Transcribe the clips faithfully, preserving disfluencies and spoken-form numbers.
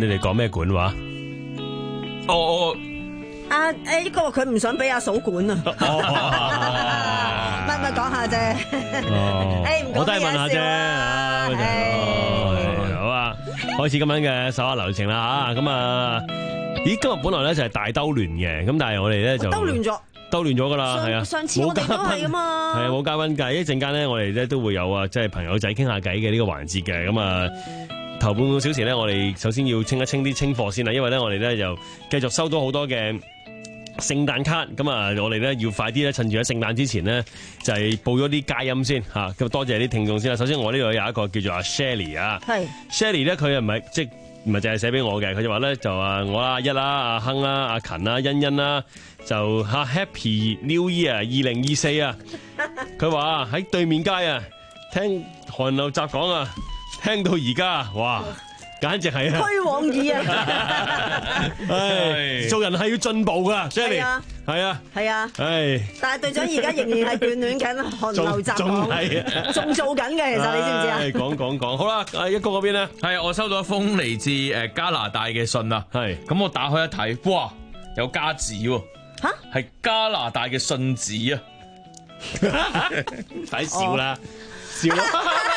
你哋講咩管話？ 哦哦， 啊誒，呢個佢唔想俾阿嫂管啊，唔係唔係講下啫。 哦， 誒唔講我都係問下啫。 嘢笑啊好啊，開始今晚嘅手下留情啦嚇。咁啊，咦，今日本來咧就係大兜亂嘅，咁但係我哋咧就兜亂咗。 兜亂咗噶啦，係啊！ 上次我哋都係噶嘛， 係啊，冇嘉賓㗎。一陣間咧，我哋咧都會有啊，即係朋友仔傾下偈嘅呢個環節嘅。咁啊，頭半個小時咧，我哋首先要清一清啲清貨先啦，因為咧我哋咧就繼續收到好多嘅聖誕卡。咁啊，我哋咧要快啲咧，趁住喺聖誕之前咧，就係報咗啲佳音先嚇。咁多謝啲聽眾先啦。首先我呢度有一個叫做阿 Shelly 啊，係 Shelly 咧，佢又唔係即唔係淨係寫俾我嘅，佢就話咧就話我阿一啦、阿亨啦、阿勤啦、欣欣啦。就吓 Happy New Year 二零二四啊！佢話喺對面街啊，聽韓流集講啊，聽到而家哇，簡直係啊， 虛往矣啊！ 唉，做人係要進步噶 ，Jenny 係啊， 係啊， 唉， 但係隊長而家仍然係眷戀緊韓流集講，仲做緊嘅，其實你知唔知啊？ 講講講，好啦，阿一哥嗰邊咧， 係我收到一封嚟自誒加拿大嘅信啊，係，咁我打開一睇，哇，有加字喎。吓，係加拿大嘅信紙啊！ 睇笑啦，笑啦！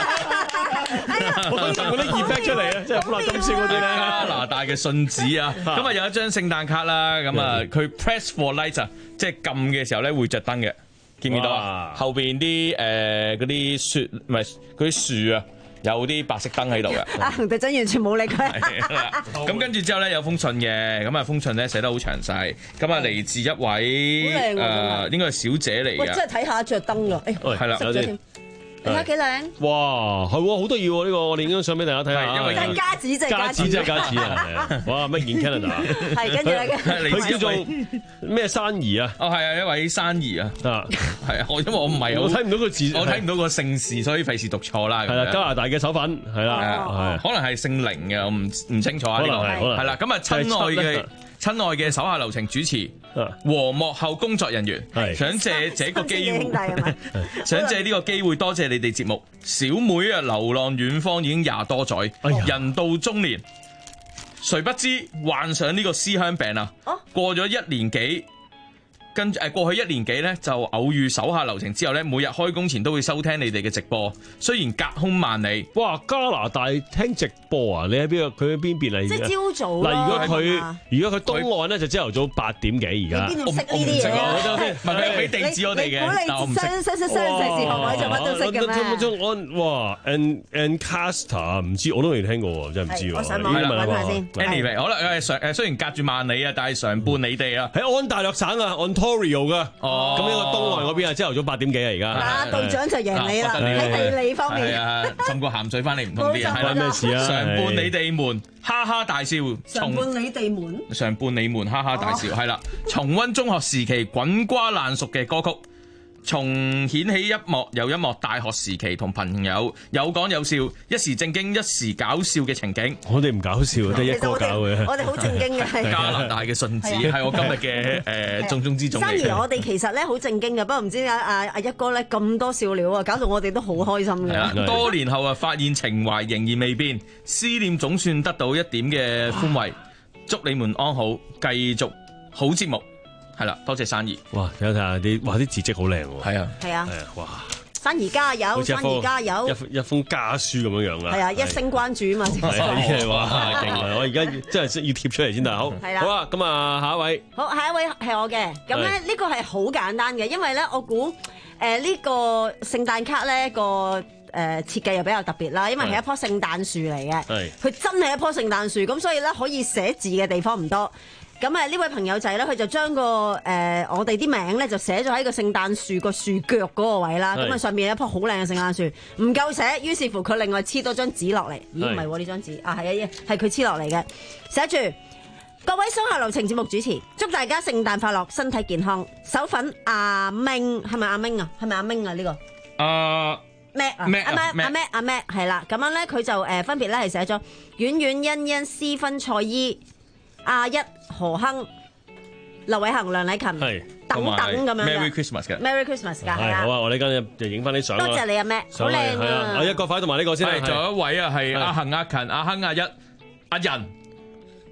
我做嗰啲 effect 出嚟啊，即係歡樂今宵嗰啲咧。 加拿大嘅信紙啊，咁啊有一張聖誕卡啦，咁啊佢 press for light 啊，即係撳嘅時候咧會着燈嘅，見唔見到啊？後邊啲誒嗰啲樹唔係嗰啲樹啊。有啲白色燈喺度嘅， 阿洪隊長完全冇理佢。 咁跟住之後咧有封信嘅，咁啊封信咧寫得好詳細，咁啊嚟自一位誒應該係小姐嚟嘅。 喂，真係睇下着燈㗎，誒係啦， 有啲。你睇幾靚？ 哇，係喎，好得意喎！呢個我哋影張相俾大家睇下。 因為係家子，即係家子，即係家子啊！哇，Made in Canada。 係跟住咧， 佢叫做咩山兒啊？ 哦，係啊，一位山兒啊。啊，係啊，我因為我唔係我睇唔到個字， 我睇唔到個姓氏，所以費事讀錯啦。 係啦，加拿大嘅手粉係啦， 可能係姓凌嘅，我唔唔清楚啊。呢個係啦，咁啊，親愛嘅。親愛嘅手下留情主持和幕後工作人員，想借這個機會，想借呢個機會多謝你哋節目。小妹啊，流浪遠方已經廿多載，哎、人到中年，誰不知患上呢個思鄉病啊？過咗一年幾。跟住誒過去一年幾咧，就偶遇手下留情之後咧，每日開工前都會收聽你哋嘅直播。雖然隔空萬里， 哇！加拿大聽直播啊！你喺邊個？佢喺邊邊啊？ 即係朝早。 嗱，如果佢如果佢東岸咧，就朝頭早八點幾而家。 你邊度識呢啲嘢啊？ 唔係俾地址我哋嘅，但我唔識。 雙雙雙雙碩士學位做乜都識嘅咩？ 哇 ！An Ancaster 唔知我都未聽過喎，真係唔知喎。 我上網揾下先。 Anyway，好啦，誒常誒雖然隔住萬里啊，但係常伴你哋啊。 喺安大略省啊 ，Ontario 噶。哦。咁呢個東岸嗰邊啊，朝頭早八點幾啊，而家。 啊，隊長就贏你啦！喺地理方面。 係啊，浸過鹹水翻嚟唔同啲啊，係啦， 咩事啊？ 常伴你哋們，哈哈大笑。 常伴你哋們。 常伴你們，哈哈大笑。係啦，重溫中學時期滾瓜爛熟嘅歌曲。重顯起一幕又一幕大學時期同朋友有講有笑，一時正經一時搞笑嘅情景。 我哋唔搞笑，得一個搞嘅。 我哋好正經嘅。 加拿大嘅信紙係我今日嘅誒重中之重嚟嘅。 生兒我哋其實咧好正經嘅，不過唔知阿阿阿一哥咧咁多笑料啊，搞到我哋都好開心嘅。 係啊，多年後啊，發現情懷仍然未變，思念總算得到一點嘅寬慰。祝你們安好，繼續好節目。係啦，多謝生兒。 哇，睇下啲，哇啲字跡好靚喎。 係啊， 係啊， 係啊，哇！ 生兒加油，生兒加油， 一一封家書咁樣樣啊。 係啊，一聲關注啊嘛。 係啊，哇，勁啊！我而家真係要貼出嚟先得。好， 係啦， 好啊，咁啊，下一位。 好，下一位係我嘅。咁咧呢個係好簡單嘅，因為咧我估誒呢個聖誕卡咧個誒設計又比較特別啦，因為係一棵聖誕樹嚟嘅。係。佢真係一棵聖誕樹，咁所以咧可以寫字嘅地方唔多。咁啊呢位朋友仔咧，佢就將個誒、呃、我哋啲名咧就寫咗喺個聖誕樹個樹腳嗰個位啦。咁啊上面有一棵好靚嘅聖誕樹，唔夠寫，於是乎佢另外黐多張紙落嚟。咦唔係喎呢張紙啊，係啊，係佢黐落嚟嘅，寫住各位手下留情節目主持，祝大家聖誕快樂，身體健康。手粉阿明係咪阿明啊？係咪阿明啊？呢、這個啊咩啊？阿咩阿咩阿咩係啦。咁樣咧佢就誒、呃、分別咧係寫咗婉婉欣欣私分蔡依。阿一何亨、劉偉恒、梁禮勤等等咁樣 Merry Christmas 嘅 Merry Christmas 㗎，係啊！ 好啊，我呢間就影翻啲相。 多謝你啊，Matt，好靚啊！ 我一個快同埋呢個先。 係，仲有一位啊，係阿恒、阿勤、阿亨、阿一、阿仁、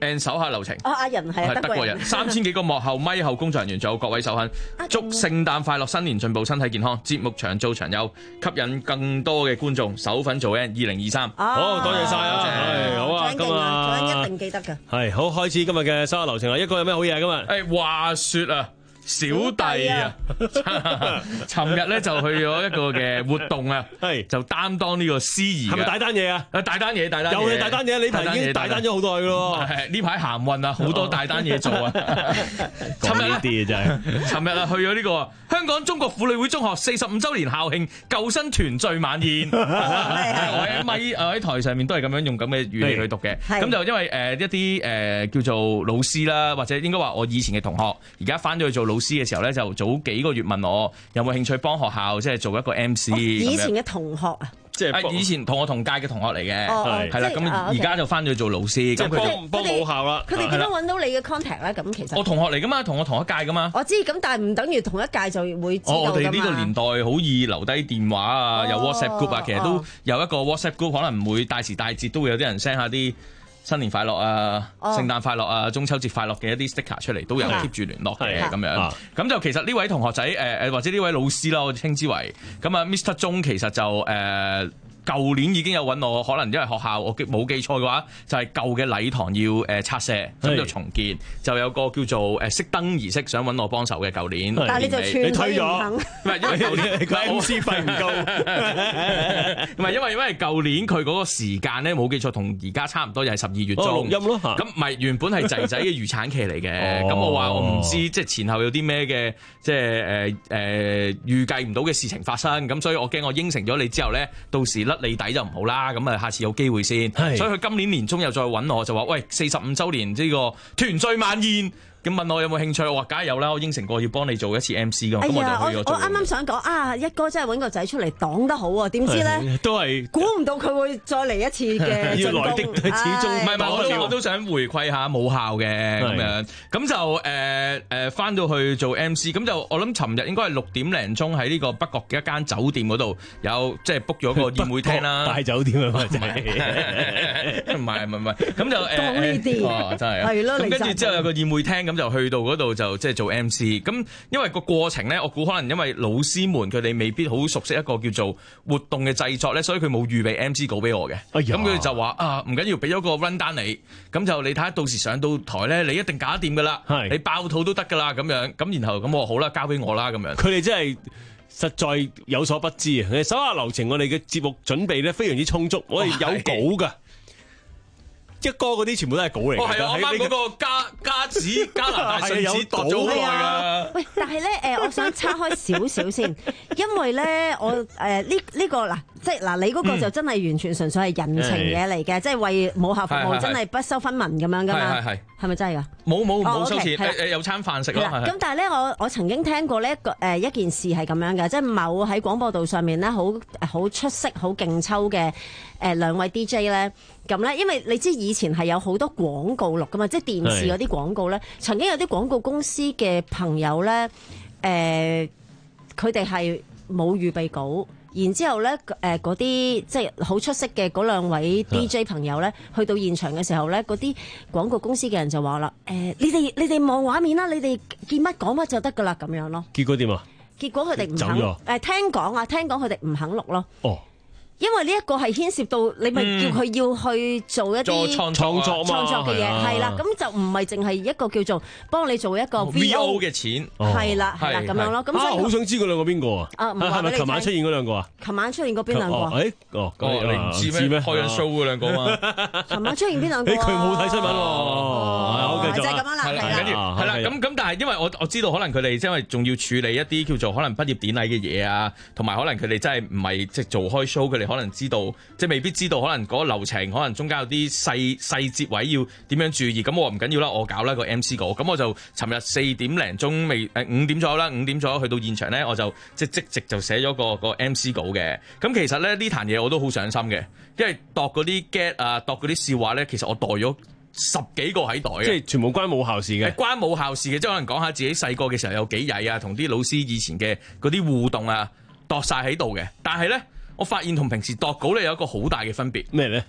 and 手下留情。 哦，阿仁係德國人，三千幾個幕後咪後工作人員，仲有各位手痕，祝聖誕快樂，新年進步，身體健康，節目長做長有，吸引更多嘅觀眾，手粉做 N 二零二三。 好，多謝晒啊！係好啊，今日一定記得㗎。 係好，開始今日嘅手下留情啦。一個有咩好嘢啊？今日誒話説啊！小弟啊，尋日咧就去咗一個嘅活動啊，係就擔當呢個司儀。係咪大單嘢啊？誒大單嘢，大單嘢，又係大單嘢。呢排已經大單咗好耐咯。係呢排行運啊，好多大單嘢做啊。尋日呢啲真係，尋日啊去咗呢個香港中國婦女會中學四十五週年校慶舊生團聚晚宴。我喺咪我喺台上面都係咁樣用咁嘅語氣去讀嘅。咁就因為誒一啲誒叫做老師啦，或者應該話我以前嘅同學，而家翻咗去做老。老師嘅時候咧，就早幾個月問我有冇興趣幫學校即係做一個 M C。 以前嘅同學啊， 即係以前同我同屆嘅同學嚟嘅，係啦。咁而家就翻咗去做老師，即係幫幫母校啦。 佢哋點樣揾到你嘅 contact 咧？咁其實我同學嚟噶嘛，同我同一屆噶嘛。 我知，咁但係唔等於同一屆就會知道㗎嘛。 我哋呢個年代好易留低電話啊，有 WhatsApp group 啊，其實都有一個 WhatsApp group，可能唔會大時大節都會有啲人 send 下啲新年快樂啊、聖誕快樂啊、中秋節快樂嘅一啲 sticker 出嚟，都有 keep 住聯絡嘅咁樣。咁就其實呢位同學仔誒誒或者呢位老師啦，我稱之為咁啊 Mister 鐘，其實就誒。呃舊年已經有揾我，可能因為學校我冇記錯嘅話，就係、是、舊嘅禮堂要誒拆卸，咁就重建，就有個叫做誒熄燈儀式，想揾我幫手嘅舊年。 但係你就串你退咗， 唔係因為舊年佢 M C 費唔夠，唔係因為因為舊年佢嗰個時間咧冇記錯，同而家差唔多，又係十二月中。 錄音咯， 咁唔係原本係仔仔嘅預產期嚟嘅，咁、哦、我話我唔知即係前後有啲咩嘅即係誒誒預計唔到嘅事情發生，咁所以我驚我應承咗你之後咧，到時甩你底就唔好啦，咁啊下次有機會先。所以佢今年年中又再揾我，就話喂四十五週年呢個團聚晚宴。咁問我有冇興趣，我話梗係有啦，我應承過要幫你做一次 M C 㗎，咁、哎、呀我就去咗做。我啱啱想講啊，一哥真係揾個仔出嚟擋得好啊，點知咧都係估唔到佢會再嚟一次嘅進攻。 要來的始終唔係唔係，我都我都想回饋下母校嘅咁樣，咁就誒誒翻到去做 M C，咁就我諗尋日應該係六點零鐘喺呢個北角嘅一間酒店嗰度有即係 book 咗個宴會廳啦， 大酒店啊嘛真係， 唔係唔係唔係，咁就誒誒， 真係係咯， 咁跟住之後有個宴會廳咁。就去到嗰度就即係做 M C，咁因為個過程咧，我估可能因為老師們佢哋未必好熟悉一個叫做活動嘅製作咧，所以佢冇預備 M C 稿俾我嘅。咁佢哋就話啊，唔緊要，俾咗個 run down你，咁就你睇下到時上到台咧，你一定搞得掂噶啦，你爆肚都得噶啦，咁樣咁然後咁我好啦，交俾我啦咁樣。 佢哋真係實在有所不知啊！手下留情，我哋嘅節目準備咧非常之充足，我哋有稿噶。一哥嗰啲全部都係稿嚟嘅。哦，係啊，我啱嗰個加加紙加拿大信紙度咗好耐㗎。 喂，但係咧誒，我想岔開少少先，因為咧我誒呢呢個嗱，即係嗱你嗰個就真係完全純粹係人情嘢嚟嘅，即係為母校服務，真係不收分文咁樣㗎嘛。係係係。係咪真係㗎？ 冇冇冇收錢，誒誒有餐飯食咯。 咁但係咧，我我曾經聽過呢一個誒一件事係咁樣嘅，即係某喺廣播道上面咧，好好出色、好勁抽嘅誒兩位 D J 咧，咁咧，因為你知以前係有好多廣告錄噶嘛，即係電視嗰啲廣告咧，曾經有啲廣告公司嘅朋友咧，誒佢哋係冇預備稿。然之後咧，誒嗰啲即係好出色嘅嗰兩位 D J 朋友咧，去到現場嘅時候咧，嗰啲廣告公司嘅人就話啦：誒、呃，你哋你哋望畫面啦，你哋見乜講乜就得噶啦，咁樣咯。 結果點啊？ 結果佢哋唔肯誒，聽講啊，聽講佢哋唔肯錄咯。哦。因為呢一個係牽涉到你咪叫佢要去做一啲創創作創作嘅嘢，係啦，咁就唔係淨係一個叫做幫你做一個 V O 嘅錢， 係啦係啦咁樣咯。咁啊，好想知嗰兩個邊個啊？ 啊， 係咪琴晚出現嗰兩個啊？ 琴晚出現過邊兩個？ 誒，哦，你唔知咩？ 開緊 show 嗰兩個嘛？ 琴晚出現邊兩個？ 誒，佢冇睇新聞喎。 好，繼續。就係咁樣啦，係啦。 跟住係啦，咁咁，但係因為我我知道可能佢哋因為仲要處理一啲叫做可能畢業典禮嘅嘢啊，同埋可能佢哋真係唔係即係做開 show，佢哋可能知道。即係未必知道，可能嗰個流程，可能中間有啲細細節位要點樣注意。咁我唔緊要啦，我搞啦個 M C 稿。咁我就尋日四點零鐘未誒五點左右啦，五點左右去到現場咧，我就即係即席就寫咗個個 M C 稿嘅。咁其實咧呢壇嘢我都好上心嘅，因為度嗰啲 get 啊，度嗰啲笑話咧，其實我袋咗十幾個喺袋嘅， 即係全部關母校事嘅， 關母校事嘅，即係可能講下自己細個嘅時候有幾曳啊，同啲老師以前嘅嗰啲互動啊，度晒喺度嘅。但係咧。我發現同平時度稿咧有一個好大嘅分別。 咩咧？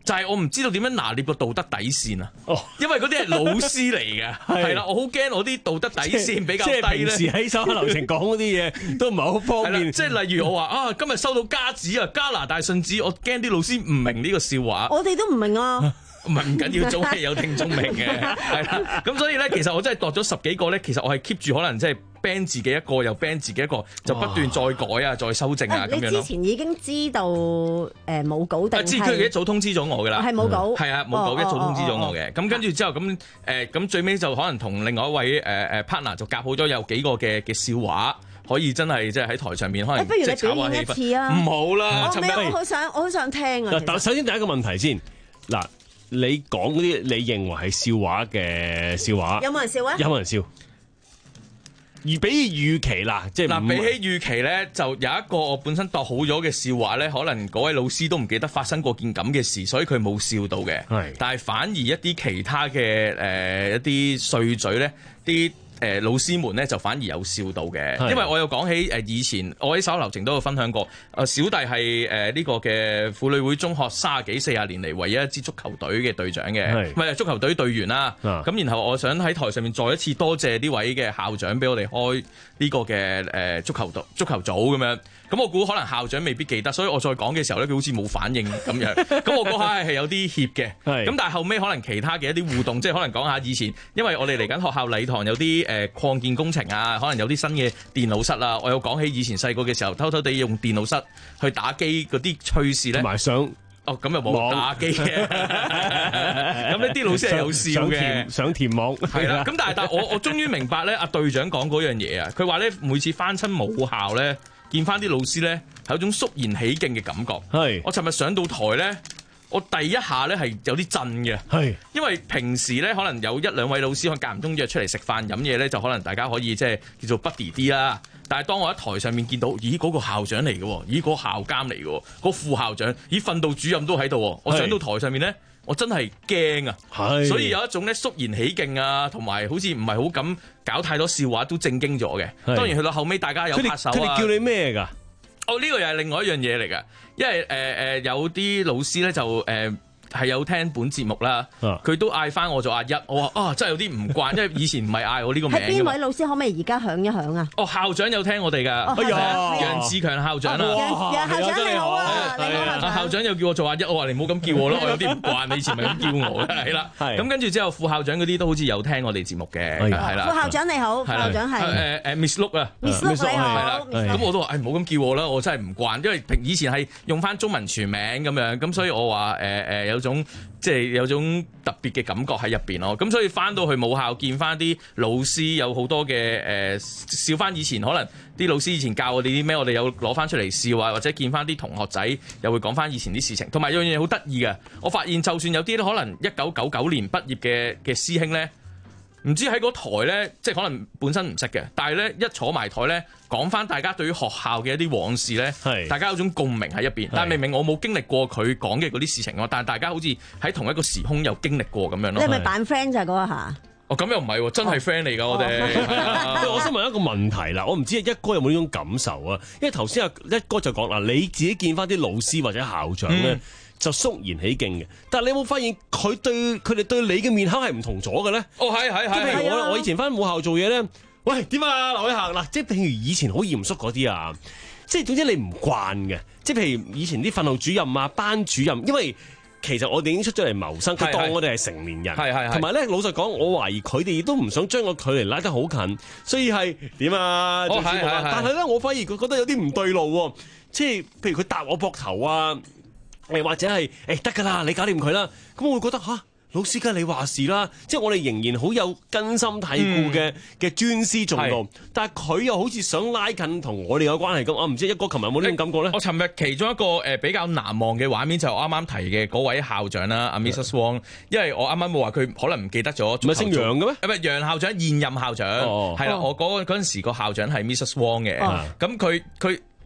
就係我唔知道點樣拿捏個道德底線啊！哦，因為嗰啲係老師嚟嘅，係啦，我好驚我啲道德底線比較低咧。即係平時喺手下留情講嗰啲嘢都唔係好方便。即係例如我話啊，今日收到加紙啊，加拿大信紙，我驚啲老師唔明呢個笑話。 我哋都唔明啊。 唔係唔緊要，總係有聽眾明嘅，係啦。咁所以咧，其實我真係度咗十幾個咧，其實我係 keep 住可能即係 ban 自己一個，又 ban 自己一個，就不斷再改啊，再修正啊咁樣咯。你之前已經知道誒冇稿定係？ 知佢一早通知咗我㗎啦。 係冇稿。 係啊，冇稿一早通知咗我嘅。咁跟住之後咁誒，咁最尾就可能同另外一位誒誒 partner 就夾好咗有幾個嘅嘅笑話。可以真係即係喺台上面可能即係炒下氣氛。不如你表演一次啊！ 唔好啦， 我咩？我好想我好想聽啊！ 嗱，首先第一個問題先嗱。你講嗰啲你認為係笑話嘅笑話， 有冇人笑啊？ 有冇人笑？而比預期啦，即係嗱，比起預期咧，就有一個我本身度好咗嘅笑話咧，可能嗰位老師都唔記得發生過件咁嘅事，所以佢冇笑到嘅。係，但係反而一啲其他嘅誒、呃、一啲碎嘴咧，啲。誒老師們咧就反而有笑到嘅，因為我有講起誒以前我喺手下留情都有分享過，誒小弟係誒呢個嘅婦女會中學三十幾四十年嚟唯一一支足球隊嘅隊長嘅，唔係足球隊隊員啦。咁然後我想喺台上面再一次多謝呢位嘅校長俾我哋開呢個嘅誒足球隊足球組咁樣。咁我估可能校長未必記得，所以我再講嘅時候咧，佢好似冇反應咁樣。咁我嗰下係有啲怯嘅。咁但係後尾可能其他嘅一啲互動，即係可能講下以前，因為我哋嚟緊學校禮堂有啲誒擴建工程啊，可能有啲新嘅電腦室啊，我有講起以前細個嘅時候偷偷地用電腦室去打機嗰啲趣事咧。同埋上哦，咁又冇打機嘅。咁呢啲老師係有笑嘅， 上甜網係啦。咁但係但係我我終於明白咧，阿隊長講嗰樣嘢啊，佢話咧每次翻親母校咧。見翻啲老師咧，係有種肅然起敬嘅感覺。係，我尋日上到台咧，我第一下咧係有啲震嘅。係，因為平時咧可能有一兩位老師可能間唔中約出嚟食飯飲嘢咧，就可能大家可以即係叫做 buddy 啲啦。但係當我喺台上面見到，咦嗰個校長嚟嘅，咦嗰個校監嚟嘅，嗰個副校長，咦訓導主任都喺度。我上到台上面咧，我真係驚啊！係，所以有一種咧肅然起敬啊，同埋好似唔係好敢搞太多笑話，都正經咗嘅。當然去到後尾，大家有拍手啊。 佢哋叫你咩㗎？ 哦，呢個又係另外一樣嘢嚟㗎，因為誒誒、呃、有啲老師咧就誒。呃係有聽本節目啦，佢都嗌翻我做阿一，我話啊真係有啲唔慣，因為以前唔係嗌我呢個名。係邊位老師可唔可以而家響一響啊？ 哦，校長有聽我哋㗎， 哎呀， 楊志強校長啦， 楊校長你好啊，你好。 校長又叫我做阿一，我話你唔好咁叫我咯，我有啲唔慣，你以前咪咁叫我嘅，係啦。咁跟住之後，副校長嗰啲都好似有聽我哋節目嘅，係啦。 副校長你好，副校長係誒誒 Miss Look 啊 ，Miss Look 你好。 咁我都話誒唔好咁叫我啦，我真係唔慣，因為以前係用翻中文全名咁樣，咁所以我話誒誒有種。即係有種特別嘅感覺喺入邊咯，咁所以翻到去母校見翻啲老師有好多嘅誒、呃、笑翻以前可能啲老師以前教我哋啲咩，我哋有攞翻出嚟笑啊，或者見翻啲同學仔又會講翻以前啲事情，同埋有樣嘢好得意嘅，我發現就算有啲可能一九九九年畢業嘅嘅師兄咧。唔知喺嗰台咧，即係可能本身唔識嘅，但係咧一坐埋台咧，講翻大家對於學校嘅一啲往事咧，係大家有種共鳴喺入邊。但係明明我冇經歷過佢講嘅嗰啲事情喎，但係大家好似喺同一個時空又經歷過咁樣咯。 你係咪扮 friend 咋嗰一下？ 哦，咁又唔係喎，真係 friend 嚟㗎我哋。 我想問一個問題啦，我唔知一哥有冇呢種感受啊？因為頭先阿一哥就講嗱，你自己見翻啲老師或者校長咧。嗯就肅然起敬嘅，但係你有冇發現佢對佢哋對你嘅面口係唔同咗嘅咧？ 哦，係係係。 即係譬如我我以前翻母校做嘢咧，喂點啊劉偉恒嗱，即係譬如以前好嚴肅嗰啲啊，即係總之你唔慣嘅，即係譬如以前啲訓導主任啊、班主任，因為其實我哋已經出咗嚟謀生，佢當我哋係成年人，係係係。同埋咧，老實講，我懷疑佢哋都唔想將個距離拉得好近，所以係點啊？哦係係係。但係咧，我反而佢覺得有啲唔對路喎，即係譬如佢搭我膊頭啊。誒或者係誒得㗎啦，你搞掂佢啦。咁我會覺得吓、啊，老師梗係你話事啦。即係我哋仍然好有根深蒂固嘅嘅尊師重道，但係佢又好似想拉近同我哋有關係咁。我唔知一哥琴日有冇呢種感覺咧？ 我尋日其中一個誒比較難忘嘅畫面就係我啱啱提嘅嗰位校長啦，阿 Missus Wong。因為我啱啱冇話佢可能唔記得咗。唔係姓楊嘅咩？ 唔係楊校長，現任校長。係啦、哦，我嗰嗰陣時個校長係 Missus Wong 嘅。咁佢佢。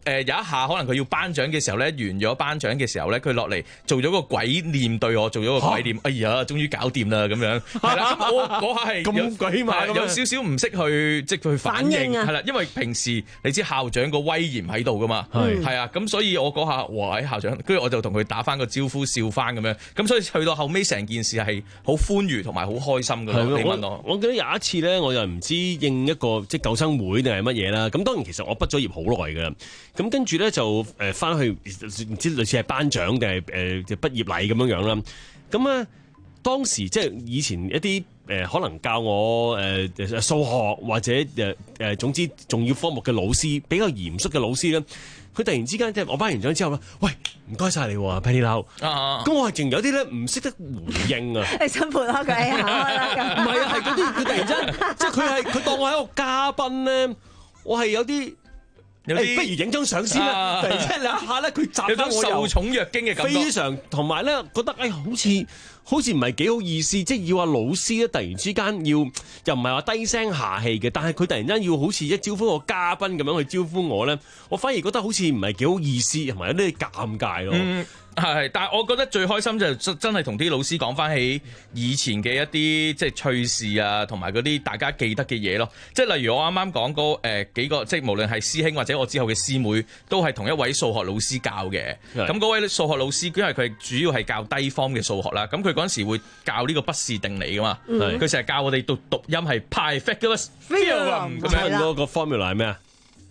誒有一下可能佢要頒獎嘅時候咧，完咗頒獎嘅時候咧，佢落嚟做咗個鬼念對我，做咗個鬼念，哎呀，終於搞掂啦咁樣。係啦，咁我嗰下係咁鬼馬， 有少少唔識去即係去反應，係啦，因為平時你知校長個威嚴喺度噶嘛，係啊，咁所以我嗰下哇喺校長，跟住我就同佢打翻個招呼，笑翻咁樣，咁所以去到後尾成件事係好歡愉同埋好開心噶。你問我， 我記得有一次咧，我又唔知應一個即係救生會定係乜嘢啦。咁當然其實我畢咗業好耐噶啦，咁跟住咧就誒翻去唔知類似係頒獎定係誒畢業禮咁樣樣啦。咁咧當時即係以前一啲誒可能教我誒數學或者誒誒總之重要科目嘅老師，比較嚴肅嘅老師咧，佢突然之間即係我頒完獎之後咧，喂，唔該晒你喎 Penny Lau，咁我係淨有啲咧唔識得回應啊！ 你想撥開佢行開啦？ 唔係啊，係嗰啲佢突然間即係佢係佢當我係一個嘉賓咧，我係有啲。有啲、欸、不如影張相先啦！啊、突然之間兩下咧，佢集翻我受寵若驚嘅感覺， 非常同埋咧覺得誒、哎、好似好似唔係幾好意思，即係要話老師咧突然之間要又唔係話低聲下氣嘅，但係佢突然間要好似一招呼個嘉賓咁樣去招呼我咧，我反而覺得好似唔係幾好意思，同埋有啲尷尬咯。嗯係，但係我覺得最開心就真真係同啲老師講翻起以前嘅一啲即係趣事啊，同埋嗰啲大家記得嘅嘢咯。即係例如我啱啱講嗰誒幾個，即係無論係師兄或者我之後嘅師妹，都係同一位數學老師教嘅。咁嗰位數學老師，因為佢主要係教低方嘅數學啦，咁佢嗰陣時會教呢個不是定理噶嘛。佢成日教我哋讀讀音係 Pythagoras theorem 咁樣。 嗰個 formula 係咩啊？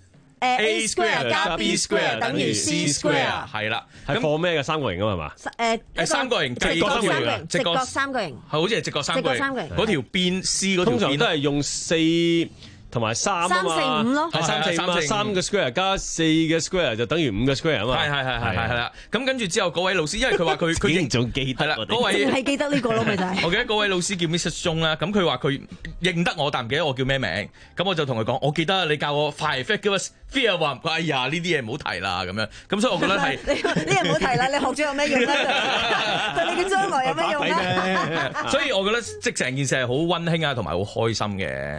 A square 加 B square 等於 C square， 係啦， 係放咩嘅三角形啊嘛？ 誒誒三角形， 直角三角形，直角三角形， 係好似係直角三角形。嗰條邊 C 嗰條邊通常都係用四同埋三啊嘛， 三四五咯， 係三四五啊，三個 square 加四嘅 square 就等於五個 square 啊嘛。 係係係係係啦。咁跟住之後嗰位老師，因為佢話佢佢仍仲記得， 係啦，嗰位係記得呢個咯，咪就係。 我記得嗰位老師叫 Missus Zhong 啦，咁佢話佢認得我，但唔記得我叫咩名。咁我就同佢講，我記得你教我 Pythagoras theorem，話哎呀呢啲嘢唔好提啦咁樣。咁所以我覺得係呢嘢唔好提啦，你學咗有咩用咧？對你嘅將來有咩用咧？ 所以我覺得即成件事係好溫馨啊，同埋好開心嘅。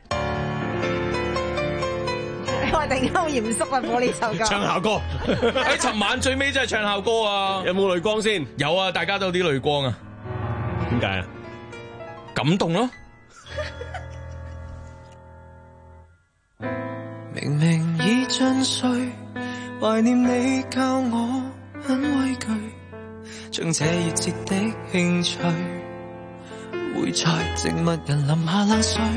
我突然間好嚴肅啊！播呢首歌， 唱校歌。 喺尋晚最尾真係唱校歌啊！ 有冇淚光先？ 有啊，大家都有啲淚光啊。 點解啊？ 感動咯。 明明已盡碎，懷念你教我很畏懼，將這熱切的興趣，會在靜默人淋下冷水。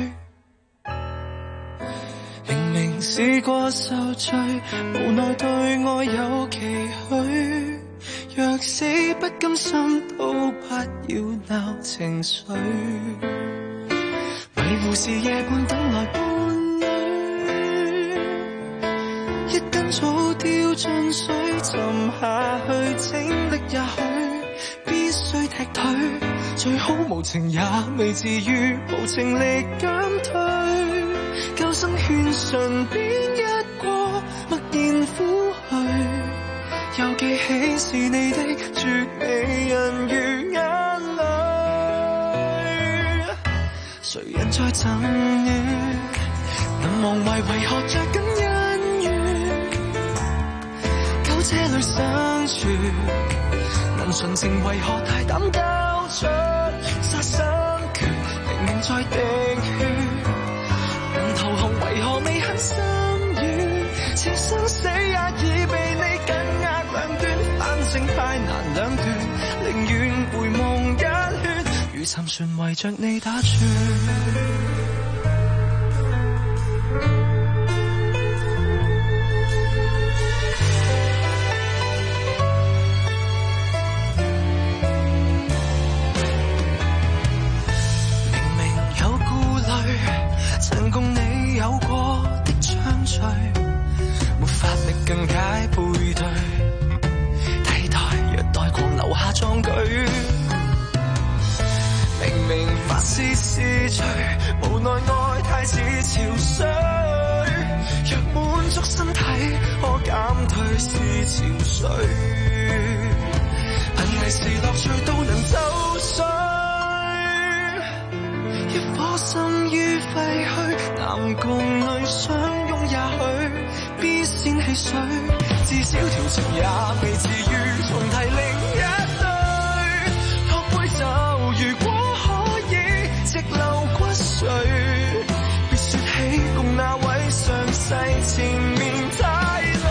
明明試過受罪，無奈對愛有期許，若死不甘心都不要鬧情緒，迷糊時夜半等來伴侶，一根草掉進水沉下去，精力也許必須踢腿，最好無情也未至於無情力減退，救生圈順便一過，默然撫去，又記起是你的絕美人如眼淚，誰人在贈予，能忘懷為何着緊恩怨，苟這裏相處，能純情為何太膽交出殺生權，明明在滴血，能投降為何未肯心軟，情生死也已被你緊握兩端，反正太難兩斷，寧願回夢一圈，如沉船圍着你打轉。曾共你有過的暢聚，沒法力更解背對，替代虐待狂留下壯舉。明明發泄是罪，無奈愛太似潮水，若滿足身體，可減退是潮水，瀕危時樂趣都能抽水。 顆心於廢墟，男共女相擁也許必先汽水，至少條情也未至於重提另一對。托杯酒如果可以直流骨髓，別說起共那位上世前面太累，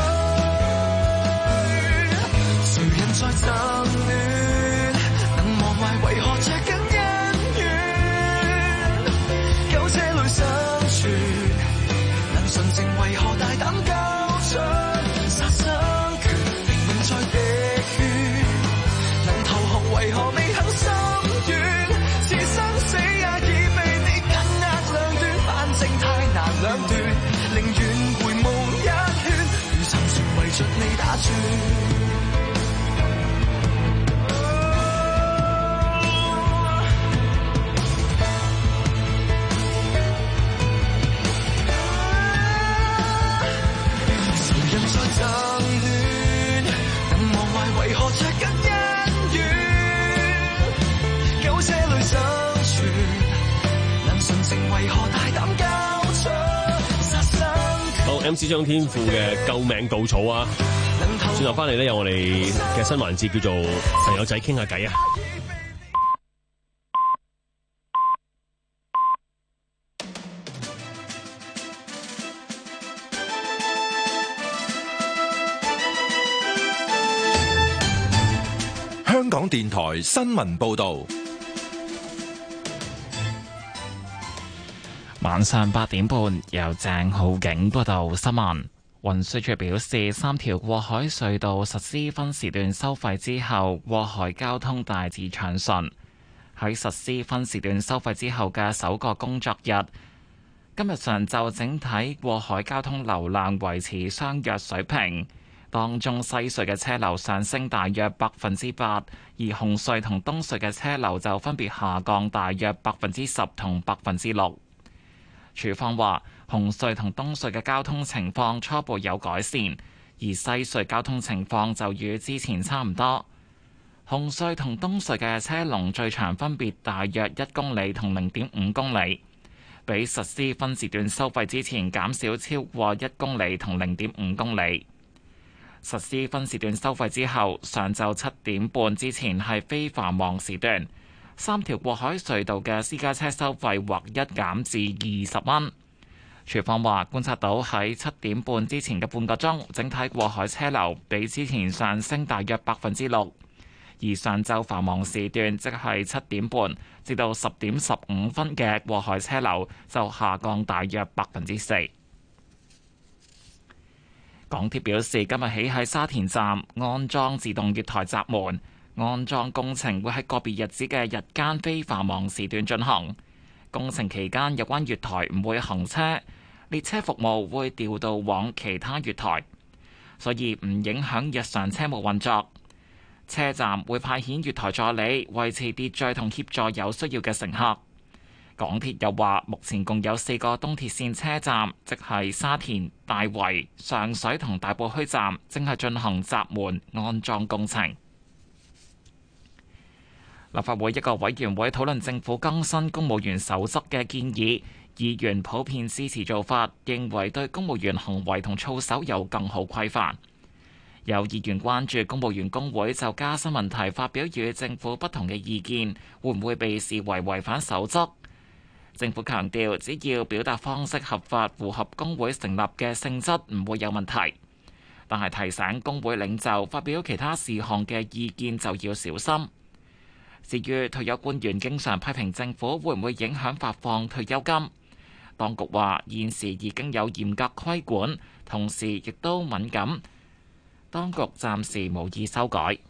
誰人在爭戀，能忘懷為何着緊恩怨，苟這裏相處，能純情為何大膽交出殺生權，命在滴血，能投降為何未肯心軟，是生死也已被你緊握兩端，反正太難兩斷，寧願回夢一圈，如沉船圍着你打轉。 好 M C 張天賦嘅救命稻草啊！轉頭翻嚟咧，有我哋嘅新環節叫做朋友仔傾下偈啊！ 香港電台新聞報道。 晚上八點半，由鄭浩景報道新聞。運輸署表示，三條過海隧道實施分時段收費之後，過海交通大致暢順。喺實施分時段收費之後嘅首個工作日，今日上晝整體過海交通流量維持相若水平，當中西隧嘅車流上升大約百分之八，而紅隧同東隧嘅車流就分別下降大約百分之十同百分之六。署方話，紅隧同東隧嘅交通情況初步有改善，而西隧交通情況就與之前差唔多。紅隧同東隧嘅車龍最長分別大約一公里同零點五公里，比實施分時段收費之前減少超過一公里同零點五公里。實施分時段收費之後，上晝七點半之前係非繁忙時段。三條過海隧道嘅私家車收費劃一減至二十蚊。署方話觀察到喺七點半之前嘅半個鐘，整體過海車流比之前上升大約百分之六，而上晝繁忙時段，即係七點半至到十點十五分嘅過海車流就下降大約百分之四。港鐵表示，今日起喺沙田站安裝自動月台閘門。安裝工程會喺個別日子嘅日間非繁忙時段進行。工程期間有關月台唔會行車，列車服務會調度往其他月台，所以唔影響日常車務運作。車站會派遣月台助理維持秩序同協助有需要嘅乘客。港鐵又話，目前共有四個東鐵線車站，即係沙田、大圍、上水同大埔墟站，正係進行閘門安裝工程。立法會一個委員會討論政府更新公務員守則嘅建議，議員普遍支持做法，認為對公務員行為同操守有更好規範。有議員關注公務員工會就加薪問題發表與政府不同嘅意見，會唔會被視為違反守則？政府強調，只要表達方式合法，符合工會成立嘅性質，唔會有問題。但係提醒工會領袖發表其他事項嘅意見就要小心。至於退休官員經常批評政府會唔會影響發放退休金，當局話現時已經有嚴格規管，同時亦都敏感，當局暫時無意修改。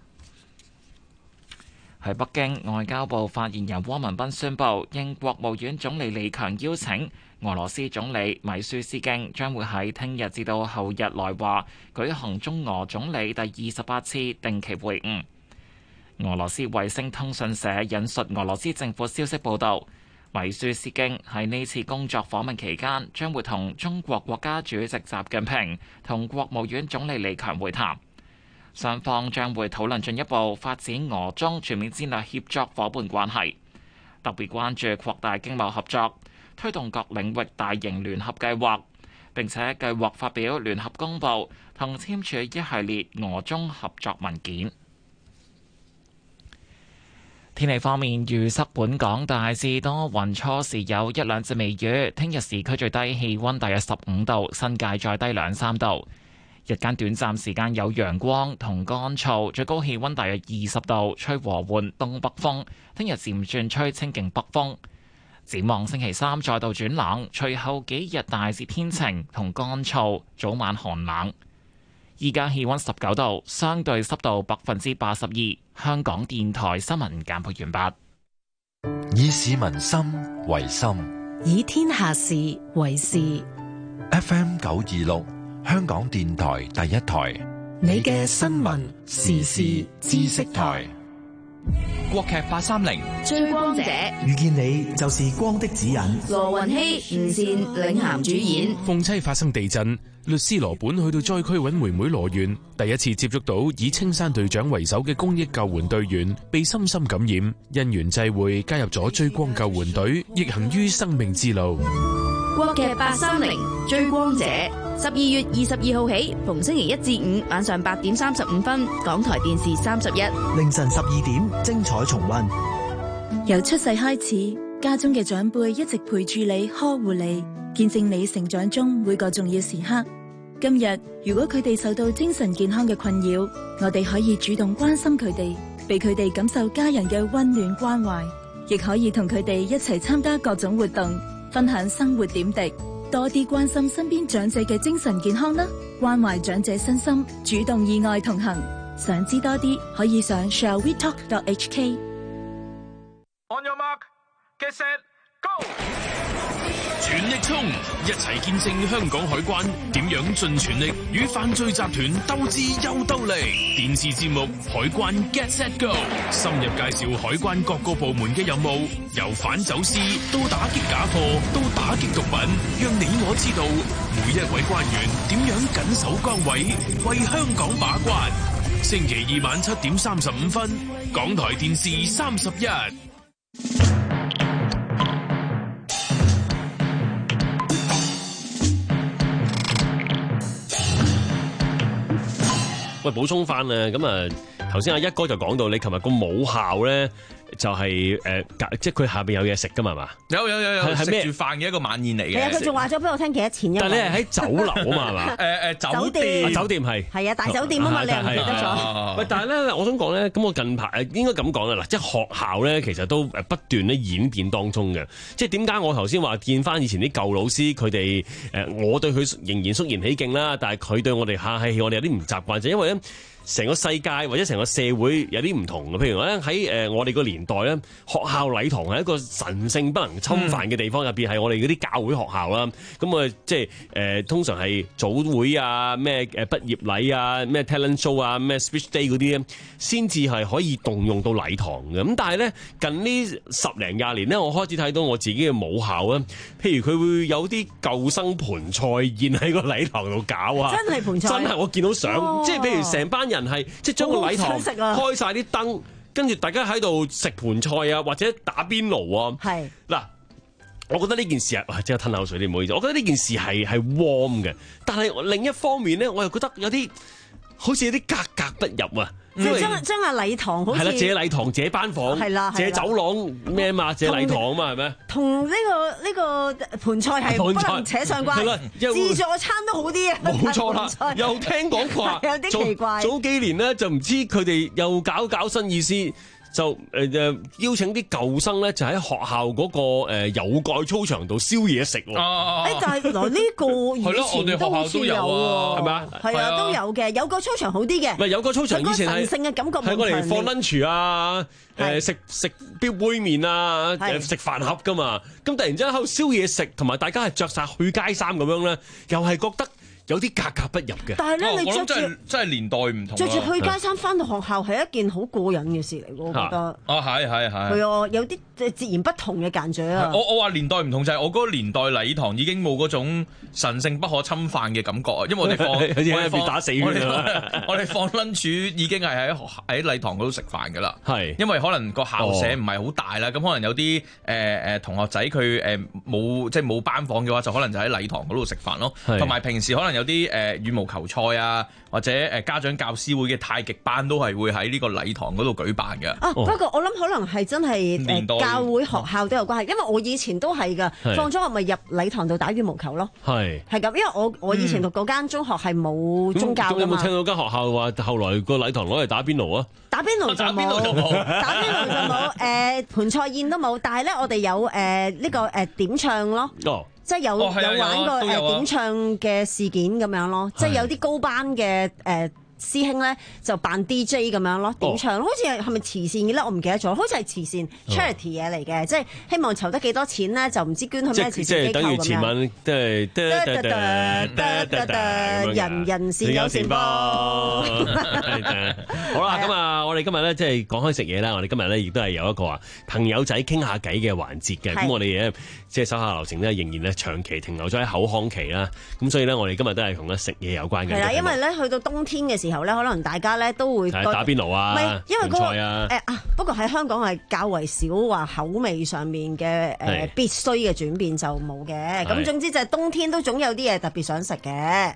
喺北京，外交部發言人汪文斌宣布，應國務院總理李強邀請，俄羅斯總理米舒斯京將會喺聽日至到後日來華舉行中俄總理第二十八次定期會晤。俄羅斯衛星通訊社引述俄羅斯政府消息報道，米舒斯京喺呢次工作訪問期間，將會同中國國家主席習近平同國務院總理李強會談，雙方將會討論進一步發展俄中全面戰略協作夥伴關係。 特別關注擴大經貿合作，推動各領域大型聯合計劃，並且計劃發表聯合公報同簽署一系列俄中合作文件。天氣方面，預測本港大致多雲，初時有一兩陣微雨。聽日市區最低氣溫大約十五度，新界再低兩三度。日間短暫時間有陽光同乾燥，最高氣溫大約二十度，吹和緩東北風。聽日漸轉吹清勁北風。展望星期三再度轉冷，隨後幾日大致天晴同乾燥，早晚寒冷。依家氣溫十九度，相對濕度百分之八十二。香港電台新聞簡報完畢。 以市民心為心， 以天下事為事。 F M 九二六，香港電台第一台， 你嘅新聞時事知識台。 國劇八三零追光者遇見你就是光的指引。 羅雲熙、吳倩領銜主演。 鳳棲發生地震，律師羅本去到災區揾妹妹羅源，第一次接觸到以青山隊長為首嘅公益救援隊員，被深深感染，因緣際會加入咗追光救援隊，逆行於生命之路。 國劇八三零追光者，十二月二十二號起，逢星期一至五晚上八點三十五分，港台電視三十一， 凌晨十二點精彩重溫。 由出世開始，家中嘅長輩一直陪住你，呵護你，見證你成長中每個重要時刻。今日如果佢哋受到精神健康嘅困擾，我哋可以主動關心佢哋，俾佢哋感受家人嘅溫暖關懷，亦可以同佢哋一齊參加各種活動，分享生活點滴，多啲關心身邊長者嘅精神健康啦，關懷長者身心，主動意外同行。想知多啲，可以上 shall we talk dot h k。 On your mark, get set, go！ 全力衝，一齊見證香港海關點樣盡全力與犯罪集團鬥智又鬥力。電視節目《海關 Get Set Go》深入介紹海關各個部門嘅任務，由反走私到打擊假貨到打擊毒品，讓你我知道每一位關員點樣緊守崗位，為香港把關。星期二晚七點三十五分，港台電視三十一。 喂，補充翻啊！咁啊，頭先阿一哥就講到，你琴日個母校咧就係、是、誒、呃，即係佢下邊有嘢食噶嘛，係嘛？ 有有有有，係食住飯嘅一個晚宴嚟嘅。 係啊，佢仲話咗俾我聽幾多錢。 但係你係喺酒樓啊嘛，係嘛？ 誒誒，酒店酒店係係啊，大酒店啊嘛，你又唔記得咗？ 喂，但係咧，我想講咧，咁我近排應該咁講啦，嗱，即係學校咧，其實都誒不斷咧演變當中嘅。即係點解我頭先話見翻以前啲舊老師，佢哋誒，我對佢仍然肅然起敬啦，但係佢對我哋客氣，我哋有啲唔習慣，就因為咧。成個世界或者成個社會有啲唔同嘅，譬如咧喺誒我哋個年代咧，學校禮堂係一個神聖不能侵犯嘅地方，入邊係我哋嗰啲教會學校啦。咁啊，即係誒、呃、通常係早會啊、咩誒畢業禮啊、咩 talent show 啊、咩 speech day 嗰啲咧，先至係可以動用到禮堂嘅。咁但係咧近呢十零廿年咧，我開始睇到我自己嘅母校啊，譬如佢會有啲舊生盤菜宴喺個禮堂度搞啊， 真係盤菜， 真係我見到相，哦、即係譬如成班人。係即係將個禮堂開晒啲燈，跟住大家喺度食盤菜啊，或者打邊爐啊。係嗱，我覺得呢件事係即係吞口水啲，唔好意思。我覺得呢件事係係 warm 嘅，但係另一方面咧，我又覺得有啲好似有啲格格不入啊。 即係將將個禮堂好似係啦，借禮堂借班房， 係啦， 借走廊咩嘛，借禮堂啊嘛，係咪？ 同呢個呢個盤菜係不能扯上關，自助餐都好啲啊！ 冇錯啦，又聽講話有啲奇怪。 早幾年咧就唔知佢哋又搞搞新意思。就誒誒、呃、邀請啲舊生咧，就喺學校嗰、那個誒、呃、有蓋操場度燒嘢食喎。誒、 啊，但係嗱呢個以前都好似有喎，係咪啊？係啊，都有嘅。有蓋操場好啲嘅。唔係有蓋操場以前係神聖嘅感覺，係我哋放 lunch 啊，誒食食杯杯麵啊，誒食飯盒噶嘛。咁突然之間喺度燒嘢食，同埋大家係着晒去街衫咁樣咧，又係覺得有啲格格不入嘅。 但係咧，你着住真係年代唔同， 着住去街衫翻到學校係一件好過癮嘅事嚟，我覺得。 哦，係係係。 係啊，有啲截然不同嘅感覺啊！ 我我話年代唔同就係我嗰個年代禮堂已經冇嗰種神聖不可侵犯嘅感覺啊！因為我哋放我哋放打死我哋我哋放 lunch 已經係喺學喺禮堂嗰度食飯㗎啦。係因為可能個校舍唔係好大啦，咁、哦、可能有啲誒誒同學仔佢誒冇即係冇班房嘅話，就可能就喺禮堂嗰度食飯咯。同埋平時可能有啲誒、呃、羽毛球賽啊，或者誒家長教師會嘅太極班都係會喺呢個禮堂嗰度舉辦嘅。 啊，不過我諗可能係真係誒教會學校都有關係，因為我以前都係㗎，放咗學咪入禮堂度打羽毛球咯。係係咁，因為我我以前讀嗰間中學係冇宗教㗎嘛。咁有冇聽到間學校話後來個禮堂攞嚟打邊爐啊？打邊爐就冇，打邊爐就冇，誒盤菜宴都冇。但係咧，我哋有誒呢個誒點唱咯。哦。即係有、哦、有玩過誒、呃、點唱嘅事件咁樣咯，即係有啲高班嘅誒、呃、師兄咧就扮 D J 咁樣咯，點唱，哦、好似係係咪慈善嘅咧？我唔記得咗，好似係慈善 charity 嘢嚟嘅，即係希望籌得幾多錢咧，就唔知捐去咩慈善機構咁樣。即係等於前晚即係得得得得得人人善有善報。 好啦，咁啊，我哋今日咧即係講開食嘢啦，我哋今日咧亦都係有一個啊朋友仔傾下偈嘅環節嘅，咁我哋咧即係手下留情咧，仍然咧長期停留咗喺口腔期啦，咁所以咧我哋今日都係同咧食嘢有關嘅。係啦， 因為咧去到冬天嘅時候咧，可能大家咧都會打邊爐啊， 唔係因為嗰個菜啊， 誒啊，不過喺香港係較為少話口味上面嘅誒必須嘅轉變就冇嘅，咁總之就係冬天都總有啲嘢特別想食嘅。